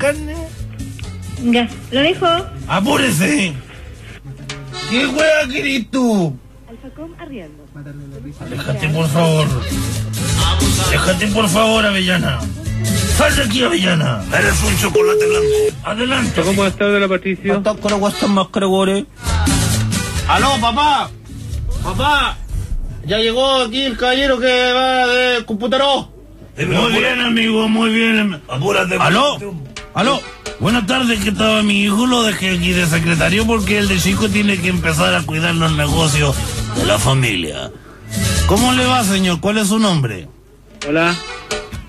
Ya, lo dejo. ¡Apúrese! ¿Qué hueá querés tú? Alfacom arriendo. Déjate por favor, Avellana. ¡Sal de aquí, Avellana! Eres un chocolate blanco. Adelante. ¿Cómo está de la Patricio? ¡Aló, papá! ¡Papá! Ya llegó aquí el caballero que va de computador. Muy bien, amigo, muy bien. Apúrate. ¡Aló! Buenas tardes, que estaba mi hijo, lo dejé aquí de secretario porque el de chico tiene que empezar a cuidar los negocios de la familia. ¿Cómo le va, señor? ¿Cuál es su nombre? Hola.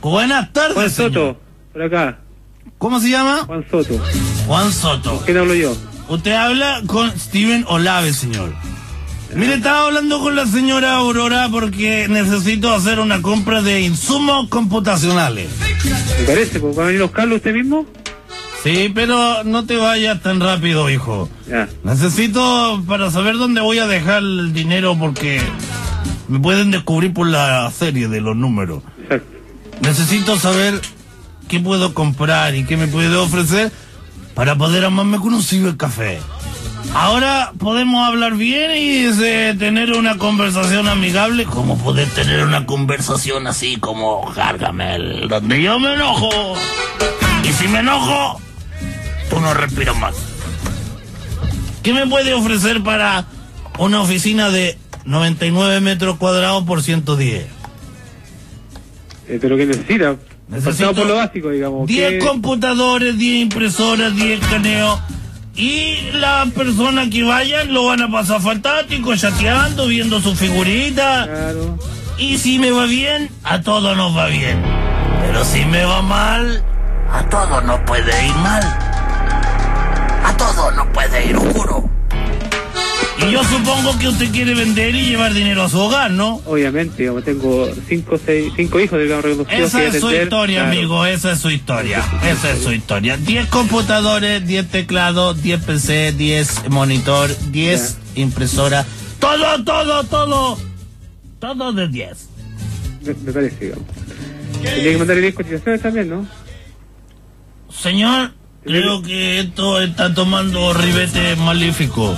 Buenas tardes, Juan señor. Soto, por acá. ¿Cómo se llama? Juan Soto. Juan Soto. ¿Quién hablo yo? Usted habla con Steven Olave, señor. Mire, estaba hablando con la señora Aurora porque necesito hacer una compra de insumos computacionales. Me parece, pues, ¿va a venir a buscarlo usted mismo? Sí, pero no te vayas tan rápido, hijo. Ya. Necesito para saber dónde voy a dejar el dinero porque me pueden descubrir por la serie de los números. Exacto. Necesito saber qué puedo comprar y qué me puede ofrecer para poder amarme con un cibercafé. Ahora podemos hablar bien y tener una conversación amigable. ¿Cómo poder tener una conversación así como Gargamel, donde yo me enojo? Y si me enojo, tú no respiras más. ¿Qué me puede ofrecer para una oficina de 99 metros cuadrados por 110? ¿Pero qué necesita? Necesito por lo básico, digamos. 10 computadores, 10 impresoras, 10 escaneos. Y las personas que vayan lo van a pasar fantástico, chateando, viendo sus figuritas. Claro. Y si me va bien, a todos nos va bien. Pero si me va mal, a todos nos puede ir mal. A todos nos puede ir oscuro. Y yo supongo que usted quiere vender y llevar dinero a su hogar, ¿no? Obviamente, digamos, tengo 5 hijos, digamos, reconocidos. Esa es su atender, historia, claro. amigo, esa es su historia. Esa es su historia. 10 computadores, 10 teclados, 10 PC, 10 monitor, 10 impresoras. Todo de 10. Me parece, digamos. Tendría que mandarle 10 cotizaciones también, ¿no? Señor, creo que esto está tomando ribete maléfico.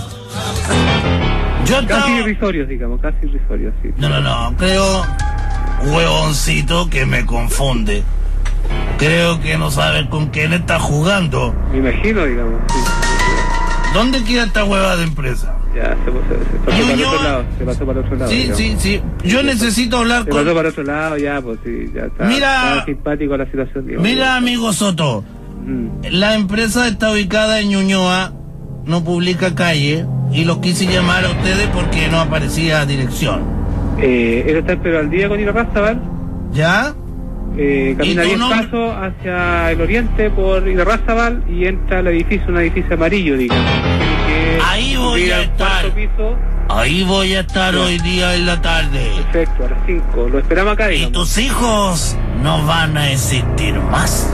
Casi irrisorios, digamos, casi irrisorios, sí. No, creo, huevoncito, que me confunde. Creo que no sabe con quién está jugando. Me imagino, digamos, sí. ¿Dónde queda esta hueva de empresa? Ya, se pasó para el otro lado. Sí, digamos. sí. Yo necesito hablar con... Se pasó para el otro lado, ya, pues sí, ya está. Mira, está simpático la situación, digamos. Mira, amigo Soto, la empresa está ubicada en Ñuñoa, no publica calle, y los quise llamar a ustedes porque no aparecía dirección. Él está pero al día con Irarrázaval. ¿Ya? Camina 10 pasos hacia el oriente por Irarrázaval y entra al edificio, un edificio amarillo, digamos. Ahí voy a estar. Ahí voy a estar hoy día en la tarde. Perfecto, a las 5. Lo esperamos acá, digamos. Y tus hijos no van a existir más.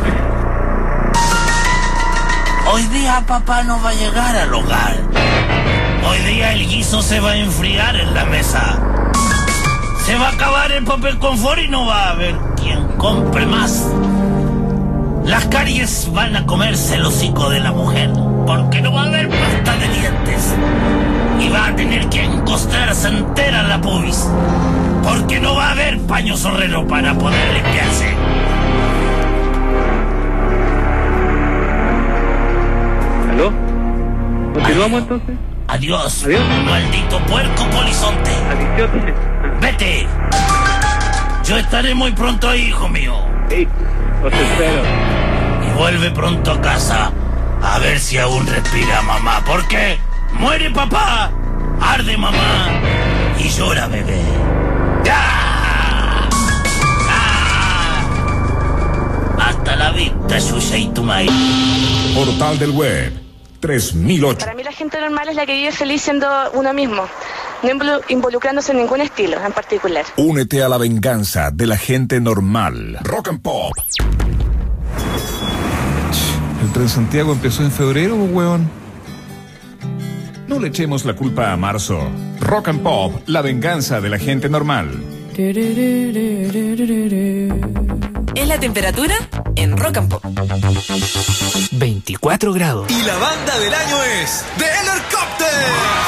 Hoy día papá no va a llegar al hogar. Hoy día el guiso se va a enfriar en la mesa. Se va a acabar el papel confort y no va a haber quien compre más. Las caries van a comerse el hocico de la mujer, porque no va a haber pasta de dientes. Y va a tener que encostrarse entera la pubis, porque no va a haber paño zorrero para poder limpiarse. ¿Aló? ¿Continuamos entonces? Adiós, maldito puerco polizonte. Adiós. Vete. Yo estaré muy pronto ahí, hijo mío. Sí, os espero. Y vuelve pronto a casa a ver si aún respira mamá. Porque muere papá, arde mamá y llora bebé. ¡Ah! ¡Ah! Hasta la vista, Yuya y Tumay. Portal del Web 3008. Para mí la gente normal es la que vive feliz siendo uno mismo, no involucrándose en ningún estilo en particular. Únete a la venganza de la gente normal. Rock and Pop. El Transantiago empezó en febrero, weón. No le echemos la culpa a marzo. Rock and Pop, la venganza de la gente normal. ¿Es la temperatura? En Rock and Pop. 24 grados. Y la banda del año es The Helicopter.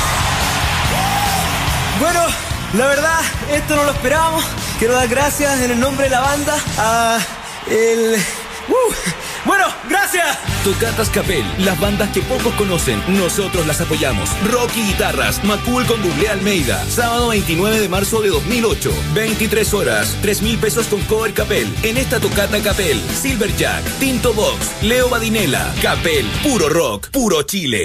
Bueno, la verdad, esto no lo esperábamos. Quiero dar gracias en el nombre de la banda a el... Bueno, gracias. Tocatas Capel, las bandas que pocos conocen, nosotros las apoyamos. Rocky Guitarras, Macul con Doble Almeida. Sábado 29 de marzo de 2008, 23 horas, 3.000 pesos con cover Capel. En esta tocata Capel, Silverjack, Tinto Box, Leo Badinela, Capel, puro rock, puro Chile.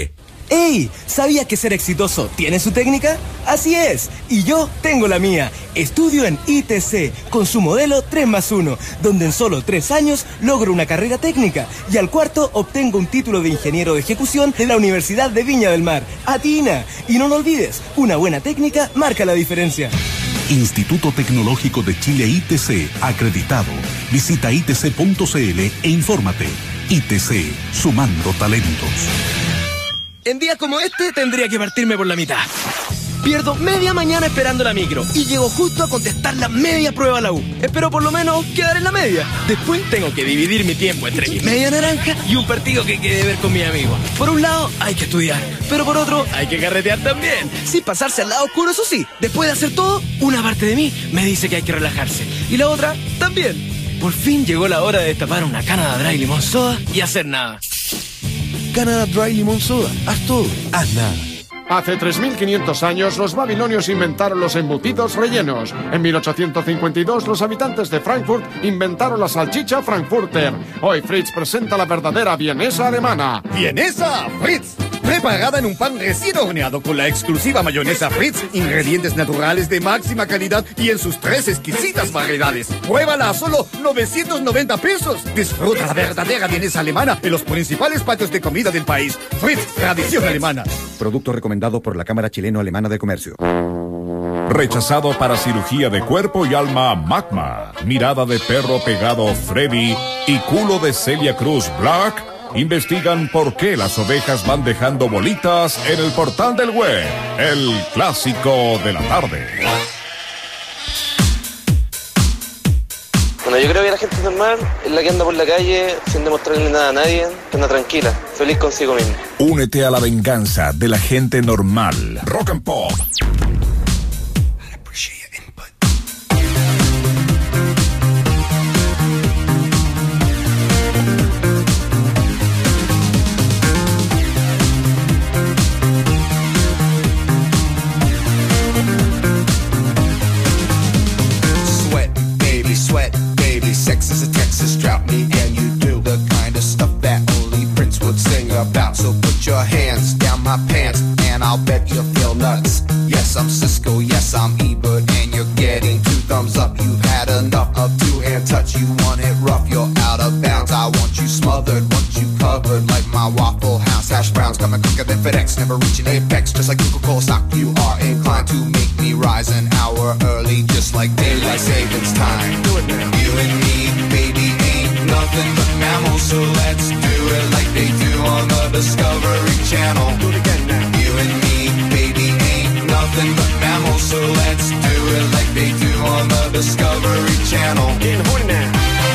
¡Ey! ¿Sabías que ser exitoso tiene su técnica? Así es, y yo tengo la mía. Estudio en ITC con su modelo 3+1, donde en solo 3 años logro una carrera técnica y al cuarto obtengo un título de ingeniero de ejecución de la Universidad de Viña del Mar. ¡Atina! Y no lo olvides, una buena técnica marca la diferencia. Instituto Tecnológico de Chile ITC, acreditado. Visita itc.cl e infórmate. ITC, sumando talentos. En días como este tendría que partirme por la mitad. Pierdo media mañana esperando la micro y llego justo a contestar la media prueba a la U. Espero por lo menos quedar en la media. Después tengo que dividir mi tiempo entre mi media naranja y un partido que quede ver con mis amigos. Por un lado hay que estudiar, pero por otro hay que carretear también. Sin pasarse al lado oscuro, eso sí. Después de hacer todo, una parte de mí me dice que hay que relajarse. Y la otra también. Por fin llegó la hora de destapar una Canada Dry Limón Soda y hacer nada. Canada Dry Limón Soda. Haz todo, haz nada. Hace 3.500 años los babilonios inventaron los embutidos rellenos. En 1852 los habitantes de Frankfurt inventaron la salchicha Frankfurter. Hoy Fritz presenta la verdadera vienesa alemana. ¡Vienesa Fritz! Preparada en un pan recién horneado con la exclusiva mayonesa Fritz, ingredientes naturales de máxima calidad y en sus 3 exquisitas variedades. Pruébala a solo 990 pesos. Disfruta la verdadera vienesa alemana en los principales patios de comida del país. Fritz, tradición alemana. Producto recomendado por la Cámara Chileno-Alemana de Comercio. Rechazado para cirugía de cuerpo y alma Magma, mirada de perro pegado Freddy y culo de Celia Cruz Black investigan por qué las ovejas van dejando bolitas en el portal del web. El clásico de la tarde. Bueno, yo creo que la gente normal es la que anda por la calle sin demostrarle nada a nadie, que anda tranquila, feliz consigo mismo. Únete a la venganza de la gente normal. Rock and Pop. Sex is a Texas drought, me and you do the kind of stuff that only Prince would sing about. So put your hands down my pants and I'll bet you'll feel nuts. Yes, I'm Cisco, yes, I'm Ebert, and you're getting 2 thumbs up. You've had enough of 2-hand touch, you want it rough, you're out of bounds. I want you smothered, want you covered like my Waffle House hash browns. Coming quicker than FedEx, never reaching apex. Just like Coca-Cola stock, you are inclined to make me rise an hour early, just like daylight savings time. Do it now. You and me, baby, ain't nothing but mammals, so let's do it like they do on the Discovery Channel. Do it again now. You and me, baby, ain't nothing but mammals, so let's do it like they do on the Discovery Channel. Getting horny now.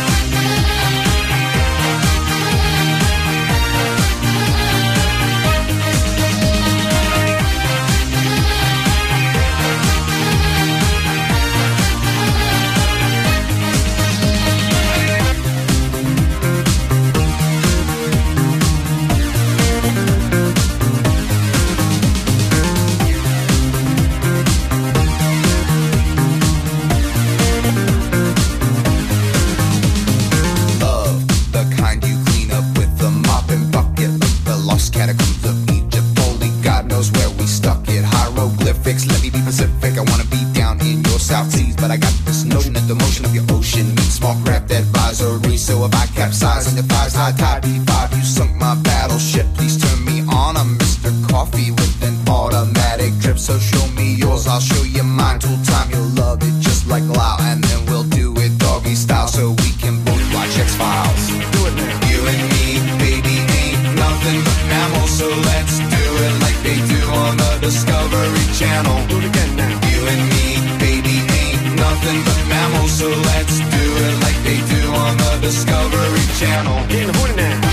Catacombs of Egypt, only God knows where we stuck it. Hieroglyphics, let me be Pacific. I wanna be down in your South Seas, but I got this notion that the motion of your ocean meets small craft advisory. So if I capsize on your thighs, high tide B5, you sunk my battleship. Please turn me on. I'm Mr. Coffee with an automatic drip. So show me yours, I'll show you mine. Tool time, you'll love it just like Lao, and then we'll do it doggy style, so we can both watch X-Files. Do it now. You and me, baby, ain't nothing but mammals, so let's do it like they do on the Discovery Channel. Do it again now. You and me, baby, ain't nothing but mammals, so let's do it like they do on the Discovery Channel. Getting horny now.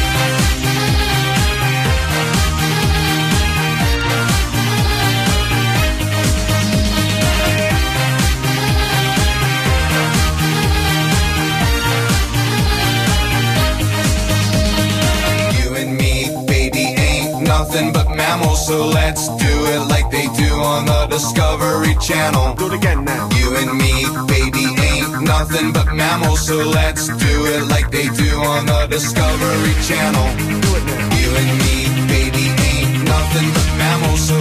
Nothing but mammals, so let's do it like they do on the Discovery Channel. Do it again now. You and me, baby, ain't nothing but mammals, so let's do it like they do on the Discovery Channel. Do it now. You and me, baby, ain't love than the mammals. So